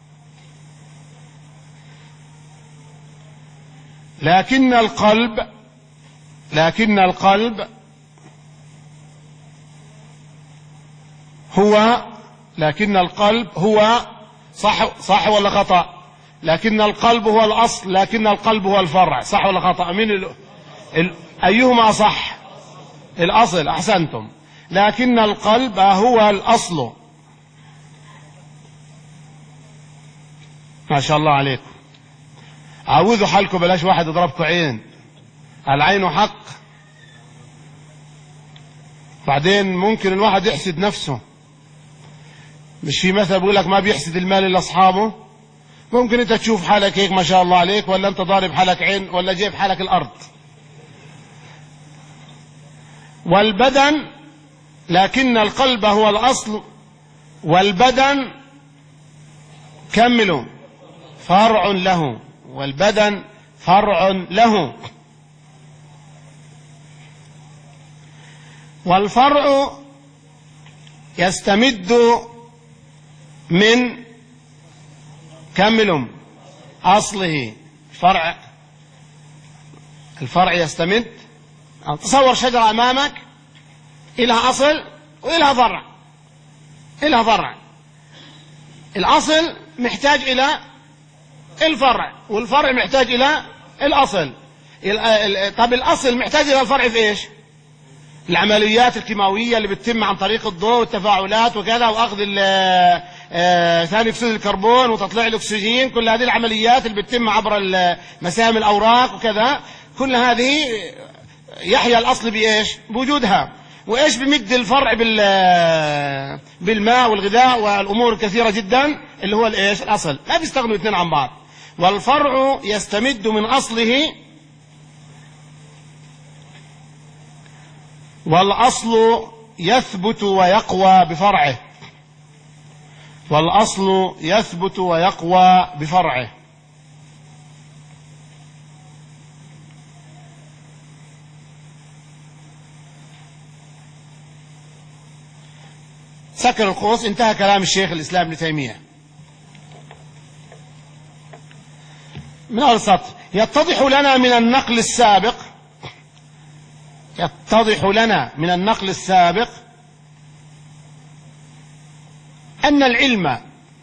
لكن القلب لكن القلب هو لكن القلب هو صح صح ولا خطأ؟ لكن القلب هو الأصل لكن القلب هو الفرع. صح ولا خطأ؟ من ال... ال... أيهما صح؟ الأصل. أحسنتم. لكن القلب هو الأصل. ما شاء الله عليكم. عوذوا حالكم بلاش واحد يضربكم عين. العين حق. بعدين ممكن الواحد يحسد نفسه. مش في مثل بيقول لك ما بيحسد المال الا اصحابه. ممكن انت تشوف حالك هيك ما شاء الله عليك ولا انت ضارب حالك عين ولا جايب حالك الارض. والبدن لكن القلب هو الاصل والبدن كملوا فرع له والبدن فرع له والفرع يستمد من كملوا أصله. فرع الفرع يستمد. تصور شجرة أمامك إلها أصل وإلها فرع إلها فرع. الأصل محتاج إلى الفرع والفرع محتاج إلى الأصل. طب الأصل محتاج إلى الفرع في إيش؟ العمليات الكيماوية اللي بتتم عن طريق الضوء والتفاعلات وكذا وأخذ ثاني أكسيد الكربون وتطليع الأكسجين. كل هذه العمليات اللي بتتم عبر مسام الأوراق وكذا كل هذه يحيا الأصل بإيش؟ بوجودها. وإيش بمد الفرع بالماء والغذاء والأمور الكثيرة جدا اللي هو الإيش؟ الأصل. ما بيستغنوا الاثنين عن بعض. والفرع يستمد من أصله والأصل يثبت ويقوى بفرعه والأصل يثبت ويقوى بفرعه. سكر القوس. انتهى كلام الشيخ الإسلام ابن تيمية من أول سطر. يتضح لنا من النقل السابق يتضح لنا من النقل السابق أن العلم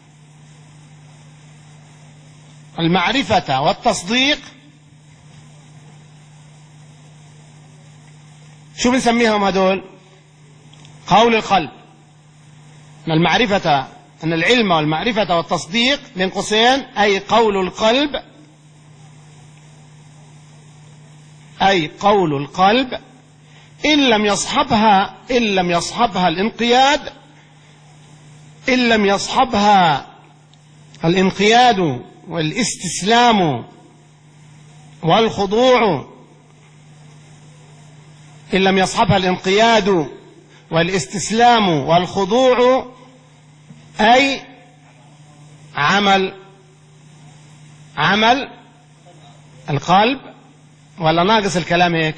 المعرفة والتصديق شو بنسميهم هدول؟ قول القلب. أن المعرفة أن العلم والمعرفة والتصديق بين قوسين أي قول القلب، أي قول القلب إن لم يصحبها إن لم يصحبها الانقياد إن لم يصحبها الانقياد والاستسلام والخضوع إن لم يصحبها الانقياد والاستسلام والخضوع أي عمل عمل القلب. ولا ناقص الكلام هيك؟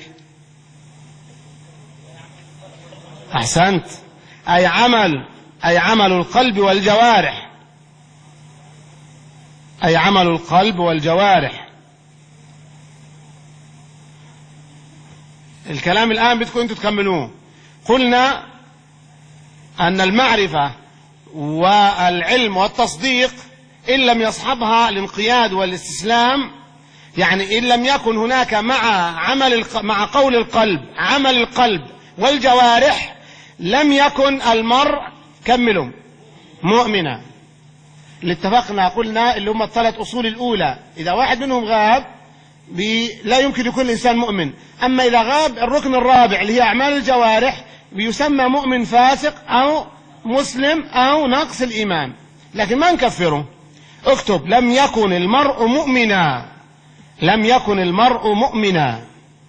أحسنت. أي عمل أي عمل القلب والجوارح أي عمل القلب والجوارح. الكلام الآن بدكم أنتم تكملوه. قلنا أن المعرفة والعلم والتصديق إن لم يصحبها الانقياد والاستسلام، يعني إن لم يكن هناك مع عمل مع قول القلب عمل القلب والجوارح لم يكن المرء كملوا مؤمنا. اللي اتفقنا قلنا اللي هم الثلاث أصول الأولى، إذا واحد منهم غاب لا يمكن يكون الإنسان مؤمن. أما إذا غاب الركن الرابع اللي هي أعمال الجوارح بيسمى مؤمن فاسق أو مسلم أو ناقص الإيمان، لكن ما نكفره. اكتب لم يكن المرء مؤمنا لم يكن المرء مؤمنا.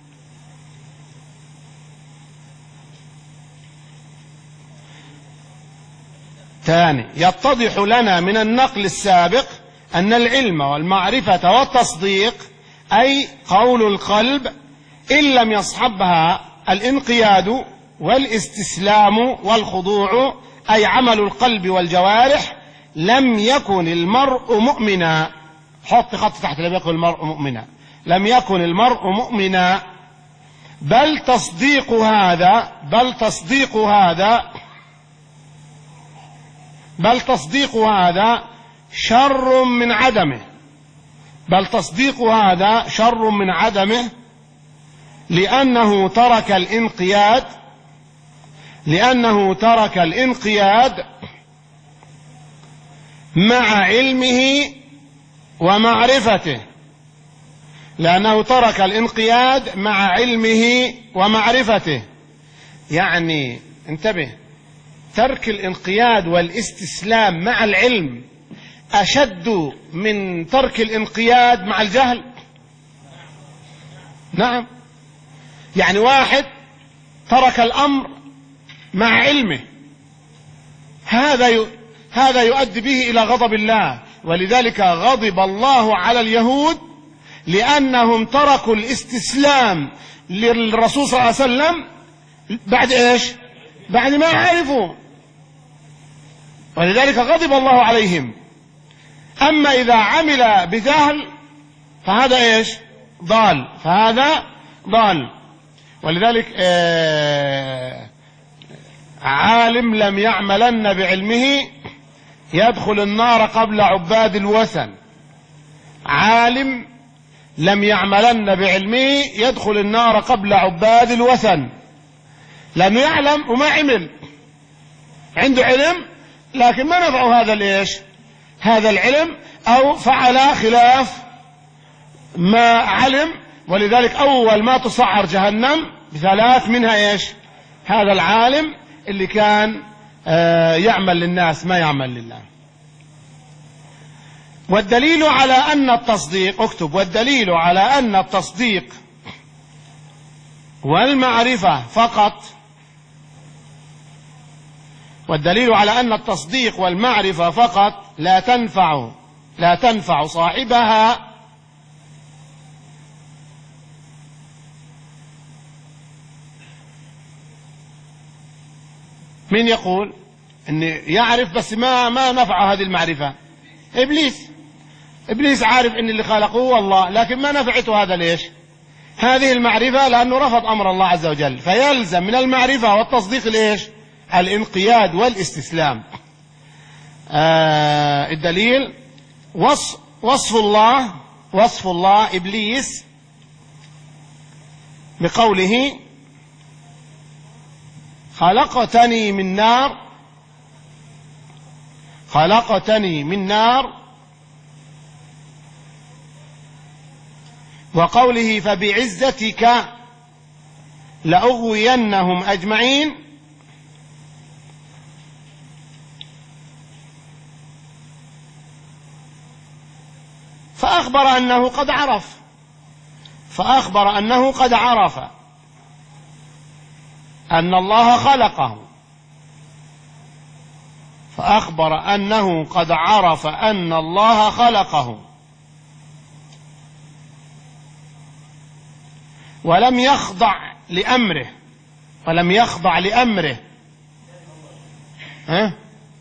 ثاني، يتضح لنا من النقل السابق أن العلم والمعرفة والتصديق أي قول القلب إن لم يصحبها الانقياد والاستسلام والخضوع أي عمل القلب والجوارح لم يكن المرء مؤمنا. حط خط تحت لم يكن المرء مؤمنا. لم يكن المرء مؤمنا بل تصديق هذا بل تصديق هذا بل تصديق هذا شر من عدمه بل تصديق هذا شر من عدمه لأنه ترك الانقياد لأنه ترك الانقياد مع علمه ومعرفته لأنه ترك الانقياد مع علمه ومعرفته. يعني انتبه، ترك الانقياد والاستسلام مع العلم أشد من ترك الانقياد مع الجهل. نعم، يعني واحد ترك الأمر مع علمه، هذا ي... هذا يؤدي به إلى غضب الله. ولذلك غضب الله على اليهود لأنهم تركوا الاستسلام للرسول صلى الله عليه وسلم بعد إيش؟ بعد ما عرفوا، ولذلك غضب الله عليهم. أما إذا عمل بجهل فهذا إيش؟ ضال فهذا ضال. ولذلك آه عالم لم يعملن بعلمه يدخل النار قبل عباد الوثن. عالم لم يعملن بعلمه يدخل النار قبل عباد الوثن، لأنه يعلم وما عمل، عنده علم لكن ما نفعه هذا الإيش؟ هذا العلم، أو فعل خلاف ما علم. ولذلك أول ما تصعر جهنم بثلاث منها إيش؟ هذا العالم اللي كان آه يعمل للناس ما يعمل لله. والدليل على أن التصديق، اكتب والدليل على أن التصديق والمعرفة فقط والدليل على أن التصديق والمعرفة فقط لا تنفع لا تنفع صاحبها من يقول أن يعرف بس ما ما نفع هذه المعرفة؟ إبليس. إبليس عارف أن اللي خلقه هو الله، لكن ما نفعته هذا ليش؟ هذه المعرفة لأنه رفض أمر الله عز وجل. فيلزم من المعرفة والتصديق ليش؟ الانقياد والاستسلام. آه الدليل وصف, وصف الله وصف الله إبليس بقوله خلقتني من نار خلقتني من نار، وقوله فبعزتك لأغوينهم أجمعين، فأخبر أنه قد عرف فأخبر أنه قد عرف أن الله خلقه فأخبر أنه قد عرف أن الله خلقه ولم يخضع لأمره ولم يخضع لأمره ها؟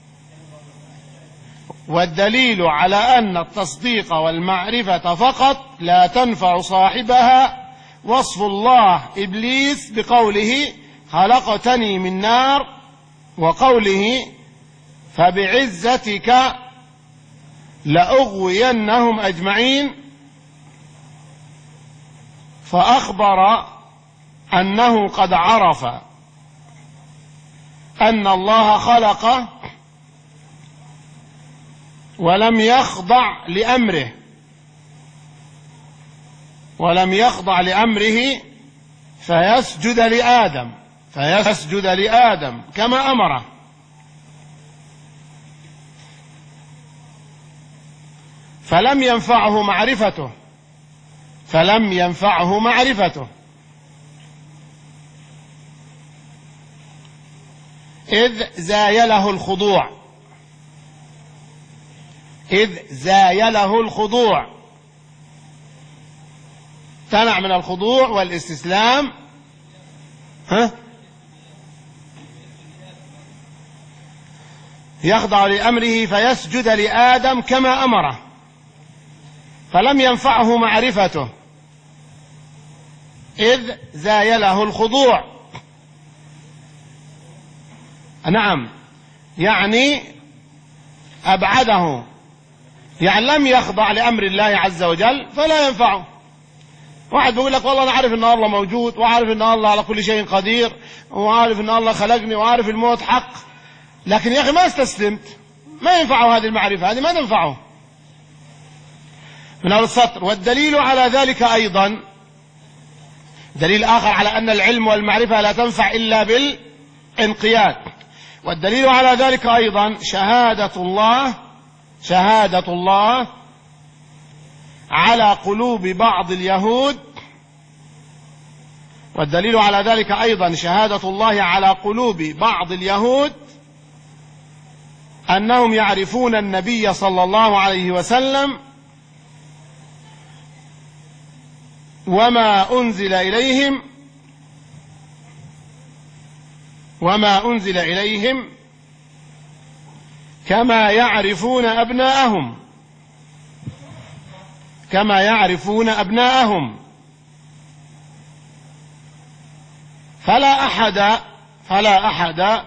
والدليل على أن التصديق والمعرفة فقط لا تنفع صاحبها وصف الله إبليس بقوله خلقتني من نار، وقوله فبعزتك لأغوينهم أجمعين، فأخبر أنه قد عرف أن الله خلقه ولم يخضع لأمره ولم يخضع لأمره فيسجد لآدم فيسجد لآدم كما أمره. فلم ينفعه معرفته فلم ينفعه معرفته إذ زايله الخضوع إذ زايله الخضوع امتنع من الخضوع والاستسلام ها يخضع لأمره فيسجد لآدم كما أمره، فلم ينفعه معرفته إذ زايله الخضوع. نعم، يعني أبعده، يعني لم يخضع لأمر الله عز وجل فلا ينفعه. واحد بيقول لك والله أنا عارف أن الله موجود، وعارف أن الله على كل شيء قدير، وعارف أن الله خلقني، وعارف الموت حق، لكن يا أخي ما استسلمت، ما ينفعه هذه المعرفة، هذه ما تنفعه. من أول السطر: والدليل على ذلك أيضا دليل آخر على أن العلم والمعرفة لا تنفع إلا بالانقياد. والدليل على ذلك أيضا شهادة الله شهادة الله على قلوب بعض اليهود والدليل على ذلك أيضا شهادة الله على قلوب بعض اليهود أنهم يعرفون النبي صلى الله عليه وسلم وما أنزل إليهم وما أنزل إليهم كما يعرفون أبناءهم كما يعرفون أبناءهم فلا أحد فلا أحد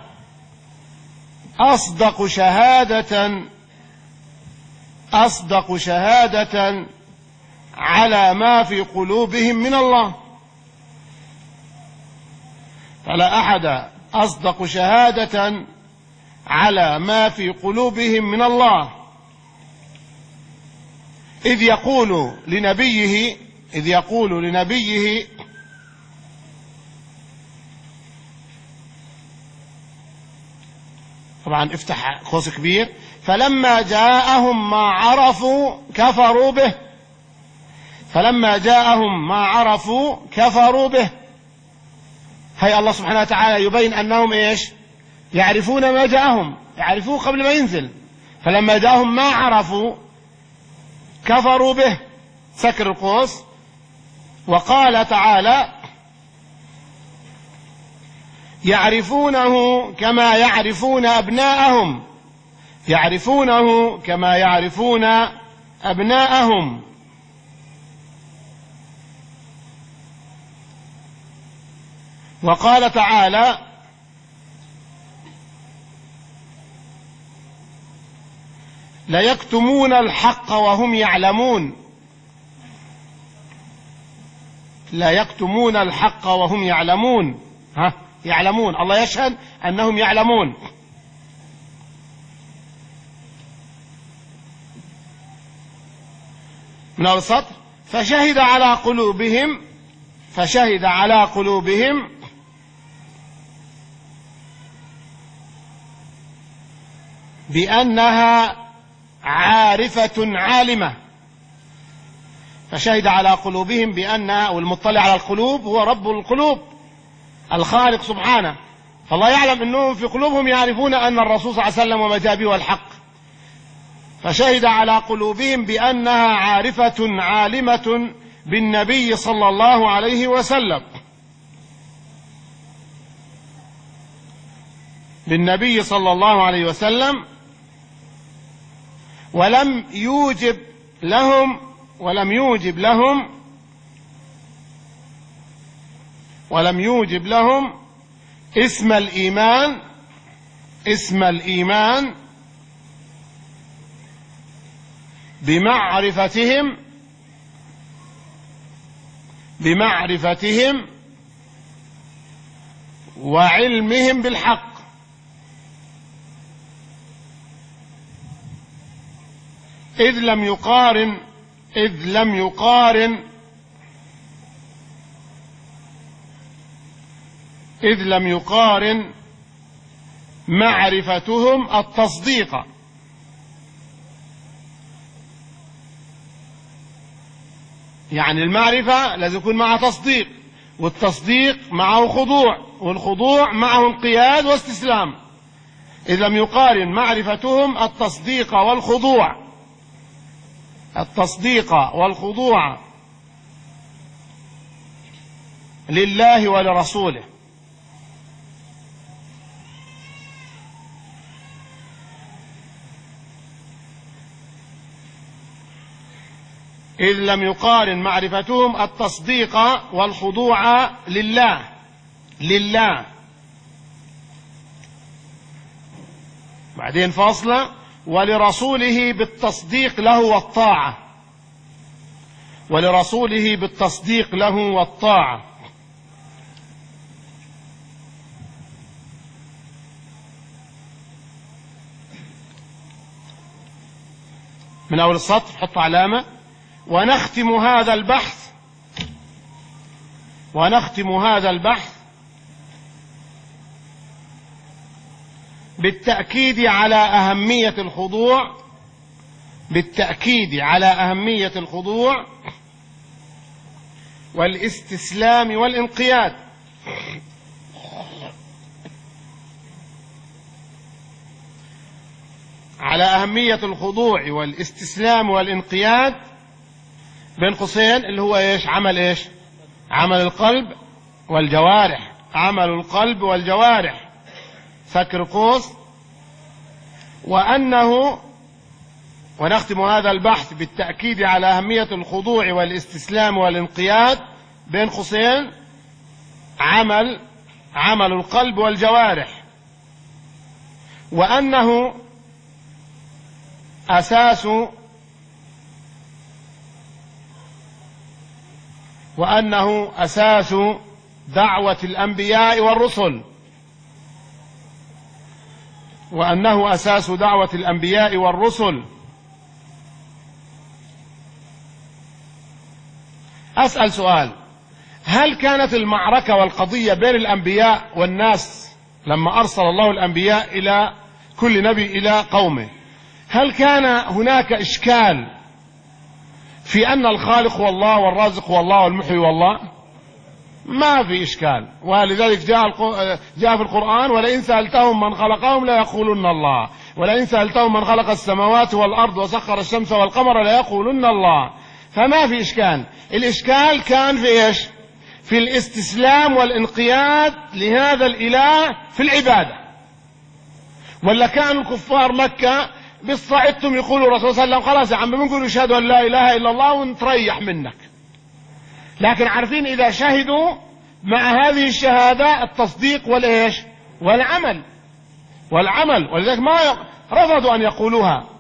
أصدق شهادة أصدق شهادة على ما في قلوبهم من الله فلا أحد أصدق شهادة على ما في قلوبهم من الله إذ يقول لنبيه إذ يقول لنبيه طبعا افتح قوس كبير: فلما جاءهم ما عرفوا كفروا به فلما جاءهم ما عرفوا كفروا به. هي الله سبحانه وتعالى يبين أنهم إيش؟ يعرفون ما جاءهم، يعرفوه قبل ما ينزل، فلما جاءهم ما عرفوا كفروا به. سكر القوس. وقال تعالى: يعرفونه كما يعرفون أبناءهم يعرفونه كما يعرفون أبناءهم. وقال تعالى: لا يكتمون الحق وهم يعلمون، لا يكتمون الحق وهم يعلمون. ها، يعلمون، الله يشهد أنهم يعلمون. من أول السطر: فشهد على قلوبهم، فشهد على قلوبهم بأنها عارفة عالمة. فشهد على قلوبهم بأنها، والمطلع على القلوب هو رب القلوب الخالق سبحانه، فالله يعلم أنهم في قلوبهم يعرفون أن الرسول صلى الله عليه وسلم وما جاء به الحق. فشهد على قلوبهم بأنها عارفة عالمة بالنبي صلى الله عليه وسلم، بالنبي صلى الله عليه وسلم، ولم يوجب لهم ولم يوجب لهم ولم يوجب لهم اسم الإيمان اسم الإيمان بمعرفتهم بمعرفتهم وعلمهم بالحق، إذ لم يقارن إذ لم يقارن إذ لم يقارن معرفتهم التصديق، يعني المعرفة لازم يكون معها تصديق، والتصديق معه خضوع، والخضوع معه انقياد واستسلام. إذ لم يقارن معرفتهم التصديق والخضوع التصديق والخضوع لله ولرسوله، إذ لم يقارن معرفتهم التصديق والخضوع لله لله بعدين فاصلة: ولرسوله بالتصديق له والطاعة ولرسوله بالتصديق له والطاعة. من أول السطر حط علامة: ونختم هذا البحث ونختم هذا البحث بالتأكيد على أهمية الخضوع بالتأكيد على أهمية الخضوع والاستسلام والانقياد على أهمية الخضوع والاستسلام والانقياد بين قوسين اللي هو ايش؟ عمل ايش؟ عمل القلب والجوارح عمل القلب والجوارح فكر قوس. وأنه ونختم هذا البحث بالتأكيد على أهمية الخضوع والاستسلام والانقياد بين قوسين عمل عمل القلب والجوارح، وأنه أساس وأنه أساس دعوة الأنبياء والرسل وأنه أساس دعوة الأنبياء والرسل. أسأل سؤال: هل كانت المعركة والقضية بين الأنبياء والناس لما أرسل الله الأنبياء إلى كل نبي إلى قومه، هل كان هناك إشكال في أن الخالق هو الله والرازق هو الله والمحيي هو الله؟ ما في إشكال. ولذلك جاء جاء في القرآن: ولئن سألتهم من خلقهم ليقولن الله، ولئن سألتهم من خلق السماوات والأرض وسخر الشمس والقمر ليقولن الله. فما في إشكال. الإشكال كان في إيش؟ في الاستسلام والانقياد لهذا الإله في العبادة. ولا كانوا الكفار مكة بالصعدتم يقولوا الرسول صلى الله عليه وسلم: خلاص يا عم بنقول اشهد ان لا اله الا الله ونتريح منك. لكن عارفين اذا شهدوا مع هذه الشهادة التصديق والايش؟ والعمل والعمل ولذلك ما رفضوا ان يقولوها.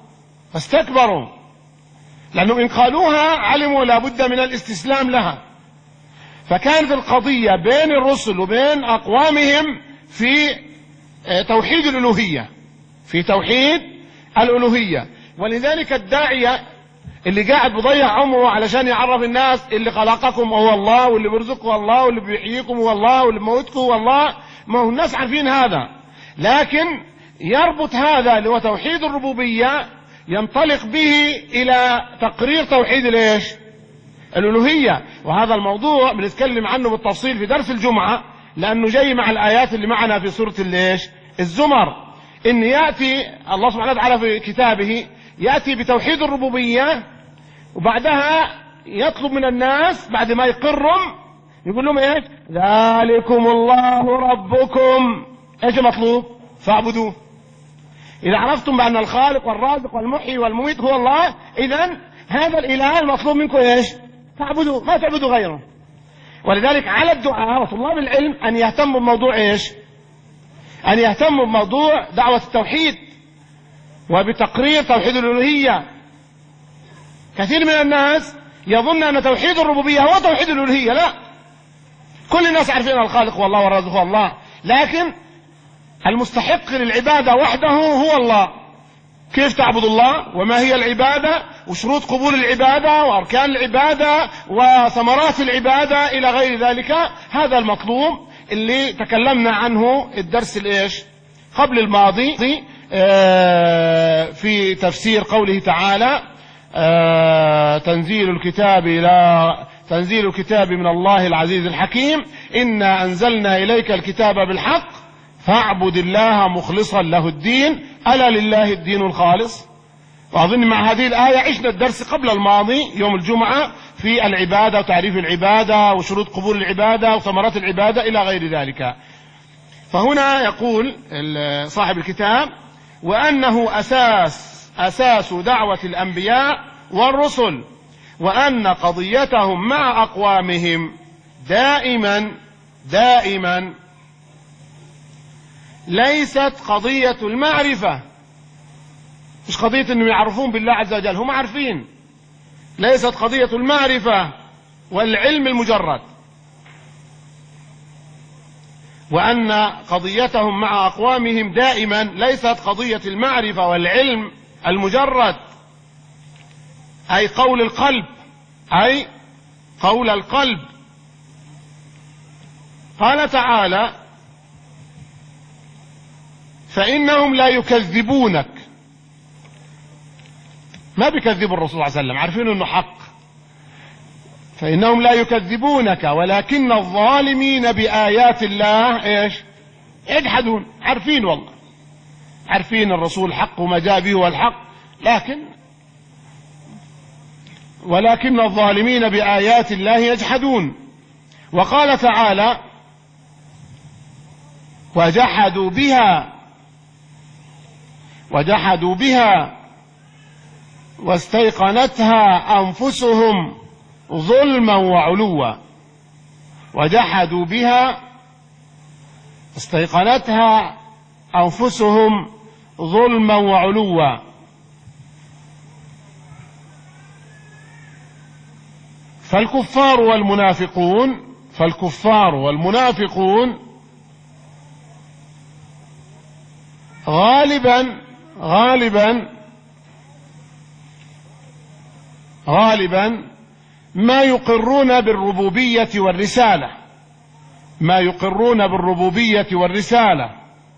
فاستكبروا، لأنه إن قالوها علموا لابد من الاستسلام لها. فكانت القضية بين الرسل وبين أقوامهم في توحيد الألوهية، في توحيد الألوهية. ولذلك الداعية اللي قاعد بضيع عمره علشان يعرف الناس اللي خلقكم هو الله، واللي بيرزقكم هو الله، واللي بيحييكم هو الله، واللي بيموتكم هو الله، ما هو الناس عارفين هذا، لكن يربط هذا اللي هو توحيد الربوبية ينطلق به إلى تقرير توحيد الايش؟ الألوهية. وهذا الموضوع بنتكلم عنه بالتفصيل في درس الجمعة، لأنه جاي مع الآيات اللي معنا في سورة الايش؟ الزمر، إن يأتي الله سبحانه وتعالى في كتابه يأتي بتوحيد الربوبية، وبعدها يطلب من الناس بعد ما يقرهم يقول لهم ايش؟ ذلكم الله ربكم، ايش المطلوب؟ فاعبدوه. إذا عرفتم بأن الخالق والرازق والمحيي والمميت هو الله، إذن هذا الإله المطلوب منكم ايش؟ فاعبدوه، ما تعبدوا غيره. ولذلك على الدعاء وطلاب العلم أن يهتموا بموضوع ايش؟ أن يهتموا بموضوع دعوة التوحيد وبتقرير توحيد الألوهية. كثير من الناس يظن أن توحيد الربوبية هو توحيد الألوهية، لا، كل الناس عارفين الخالق هو الله والرازق هو الله، لكن المستحق للعبادة وحده هو الله. كيف تعبد الله؟ وما هي العبادة؟ وشروط قبول العبادة وأركان العبادة وثمرات العبادة إلى غير ذلك. هذا المطلوب اللي تكلمنا عنه الدرس الايش؟ قبل الماضي في تفسير قوله تعالى تنزيل الكتاب لا تنزيل الكتاب من الله العزيز الحكيم، إنا أنزلنا إليك الكتاب بالحق فاعبد الله مخلصا له الدين ألا لله الدين الخالص. وأظن مع هذه الآية عشنا الدرس قبل الماضي يوم الجمعة في العبادة وتعريف العبادة وشروط قبول العبادة وثمرات العبادة إلى غير ذلك. فهنا يقول صاحب الكتاب وأنه أساس أساس دعوة الأنبياء والرسل، وأن قضيتهم مع أقوامهم دائما دائما ليست قضية المعرفة، مش قضية أنهم يعرفون بالله عز وجل، هم عارفين، ليست قضية المعرفة والعلم المجرد، وأن قضيتهم مع أقوامهم دائما ليست قضية المعرفة والعلم المجرد، أي قول القلب، أي قول القلب. قال تعالى فإنهم لا يكذبونك، ما بيكذبوا الرسول صلى الله عليه وسلم، عارفين أنه حق. فإنهم لا يكذبونك ولكن الظالمين بآيات الله إيش؟ يجحدون، عارفين، والله عارفين الرسول حق وما جاء به هو الحق، لكن ولكن الظالمين بآيات الله يجحدون. وقال تعالى وجحدوا بها وجحدوا بها واستيقنتها أنفسهم ظلما وعلوا. وجحدوا بها استيقنتها أنفسهم ظلما وعلوا. فالكفار والمنافقون فالكفار والمنافقون غالبا غالبا غالبا ما يقرون بالربوبية والرسالة ما يقرون بالربوبية والرسالة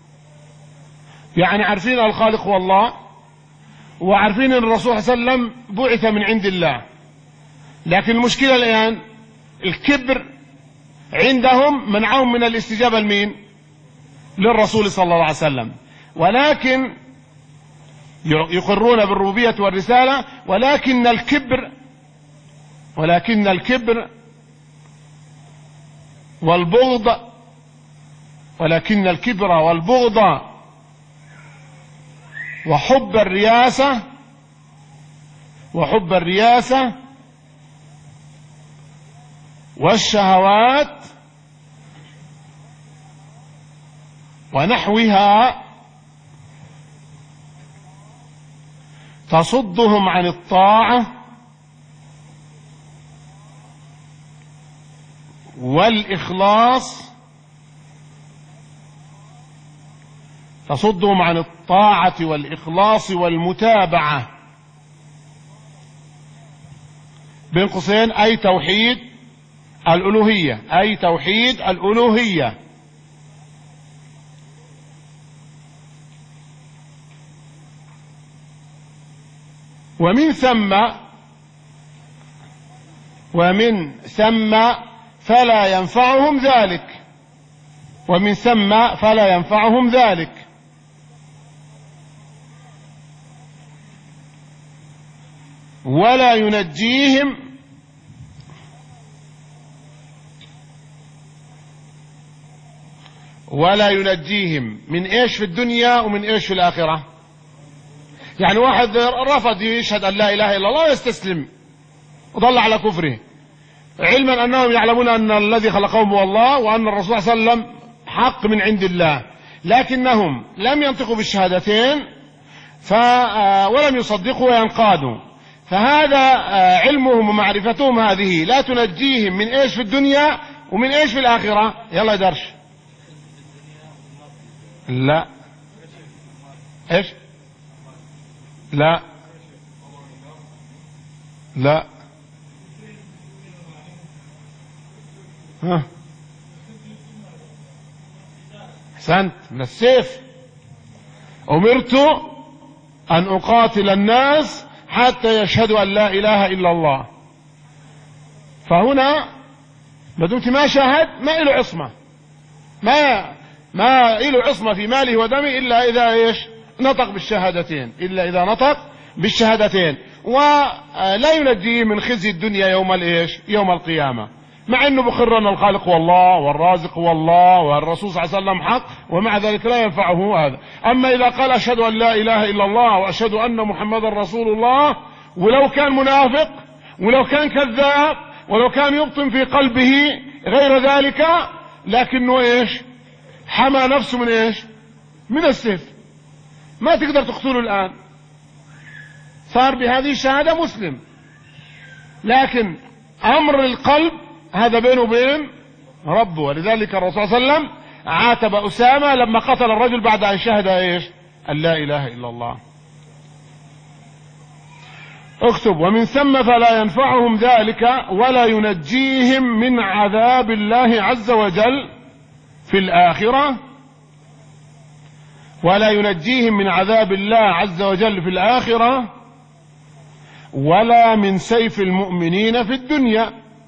يعني عارفين الخالق هو الله، وعارفين ان الرسول صلى الله عليه وسلم بعث من عند الله، لكن المشكلة الآن الكبر عندهم منعهم من الاستجابة لمين؟ للرسول صلى الله عليه وسلم. ولكن يقرون بالربوبية والرسالة، ولكن الكبر ولكن الكبر والبغض ولكن الكبر والبغض وحب الرياسة وحب الرياسة والشهوات ونحوها تصدهم عن الطاعة والإخلاص تصدهم عن الطاعة والإخلاص والمتابعة، بين قوسين أي توحيد الألوهية، أي توحيد الألوهية. ومن ثم ومن ثم فلا ينفعهم ذلك، ومن ثم فلا ينفعهم ذلك. ولا ينجيهم ولا ينجيهم من ايش في الدنيا ومن ايش في الآخرة. يعني واحد رفض يشهد أن لا إله إلا الله ويستسلم وضل على كفره، علما أنهم يعلمون أن الذي خلقهم هو الله وأن الرسول صلى الله عليه وسلم حق من عند الله، لكنهم لم ينطقوا بالشهادتين ولم يصدقوا وينقادوا. فهذا علمهم ومعرفتهم هذه لا تنجيهم من ايش في الدنيا ومن ايش في الآخرة. يلا يا درش. لا ايش لا لا ها احسنت، من السيف. أمرت أن أقاتل الناس حتى يشهدوا أن لا إله إلا الله. فهنا ما دمت ما شاهد ما إله عصمة، ما ما إله عصمة في ماله ودمه إلا إذا إيش نطق بالشهادتين، إلا إذا نطق بالشهادتين. ولا ينجيه من خزي الدنيا يوم الإيش يوم القيامة، مع أنه بخر أن الخالق هو الله والرازق هو الله والرسول صلى الله عليه وسلم حق، ومع ذلك لا ينفعه هذا. أما إذا قال أشهد أن لا إله إلا الله وأشهد أن محمد رسول الله، ولو كان منافق ولو كان كذاب ولو كان يبطن في قلبه غير ذلك، لكنه إيش حمى نفسه من إيش من السيف، ما تقدر تقتله الآن، صار بهذه الشهادة مسلم. لكن أمر القلب هذا بينه وبين ربه. ولذلك الرسول صلى الله عليه وسلم عاتب أسامة لما قتل الرجل بعد أن شهد إيش أن لا إله إلا الله. اكتب: ومن ثم فلا ينفعهم ذلك ولا ينجيهم من عذاب الله عز وجل في الآخرة، ولا ينجيهم من عذاب الله عز وجل في الآخرة، ولا من سيف المؤمنين في الدنيا،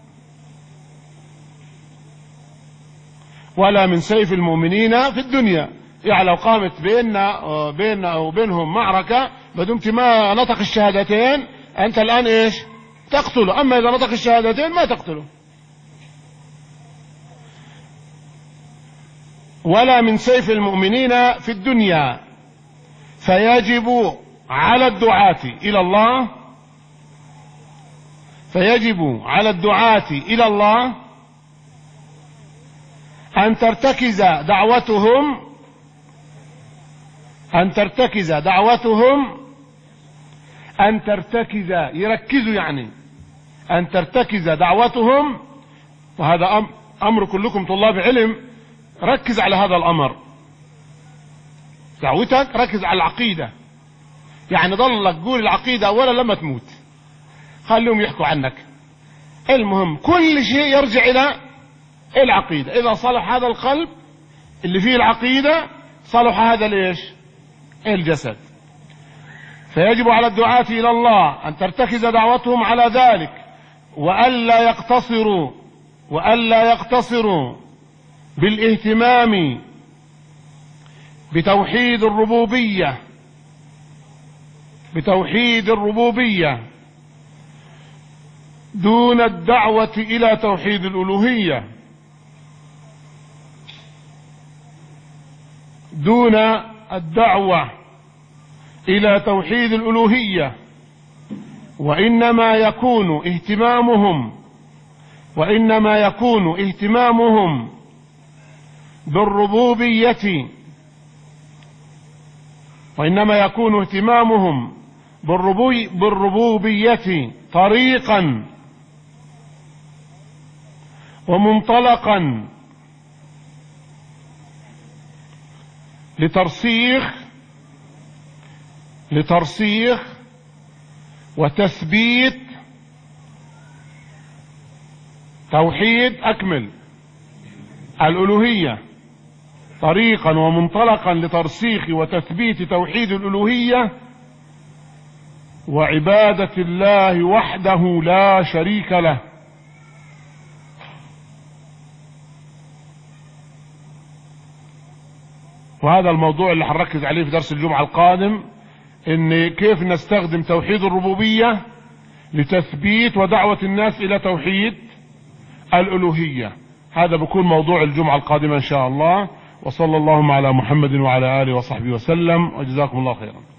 ولا من سيف المؤمنين في الدنيا. يعني لو قامت بيننا بيننا وبينهم معركة ما دمت ما نطق الشهادتين أنت الآن إيش تقتله، أما إذا نطق الشهادتين ما تقتله. ولا من سيف المؤمنين في الدنيا، فيجب على الدعاة إلى الله فيجب على الدعاة إلى الله أن ترتكز دعوتهم أن ترتكز دعوتهم أن ترتكز يركزوا يعني أن ترتكز دعوتهم. وهذا أمر كلكم طلاب علم، ركز على هذا الأمر. دعوتك ركز على العقيدة، يعني ضلك قول العقيدة أولا لما تموت، خليهم يحكوا عنك. المهم كل شيء يرجع إلى العقيدة. إذا صلح هذا القلب اللي فيه العقيدة صلح هذا ليش الجسد. فيجب على الدعاة إلى الله أن ترتكز دعوتهم على ذلك، وألا يقتصروا وألا يقتصروا بالاهتمام بتوحيد الربوبية بتوحيد الربوبية دون الدعوة إلى توحيد الألوهية دون الدعوة إلى توحيد الألوهية وإنما يكون اهتمامهم وإنما يكون اهتمامهم بالربوبية وإنما يكون اهتمامهم بالربوي بالربوبية طريقا ومنطلقا لترسيخ لترسيخ وتثبيت توحيد أكمل الألوهية، طريقا ومنطلقا لترسيخ وتثبيت توحيد الألوهية وعبادة الله وحده لا شريك له. وهذا الموضوع اللي هنركز عليه في درس الجمعة القادم، ان كيف نستخدم توحيد الربوبية لتثبيت ودعوة الناس الى توحيد الألوهية. هذا بيكون موضوع الجمعة القادمة ان شاء الله. وصلى اللهم على محمد وعلى آله وصحبه وسلم، وجزاكم الله خيرا.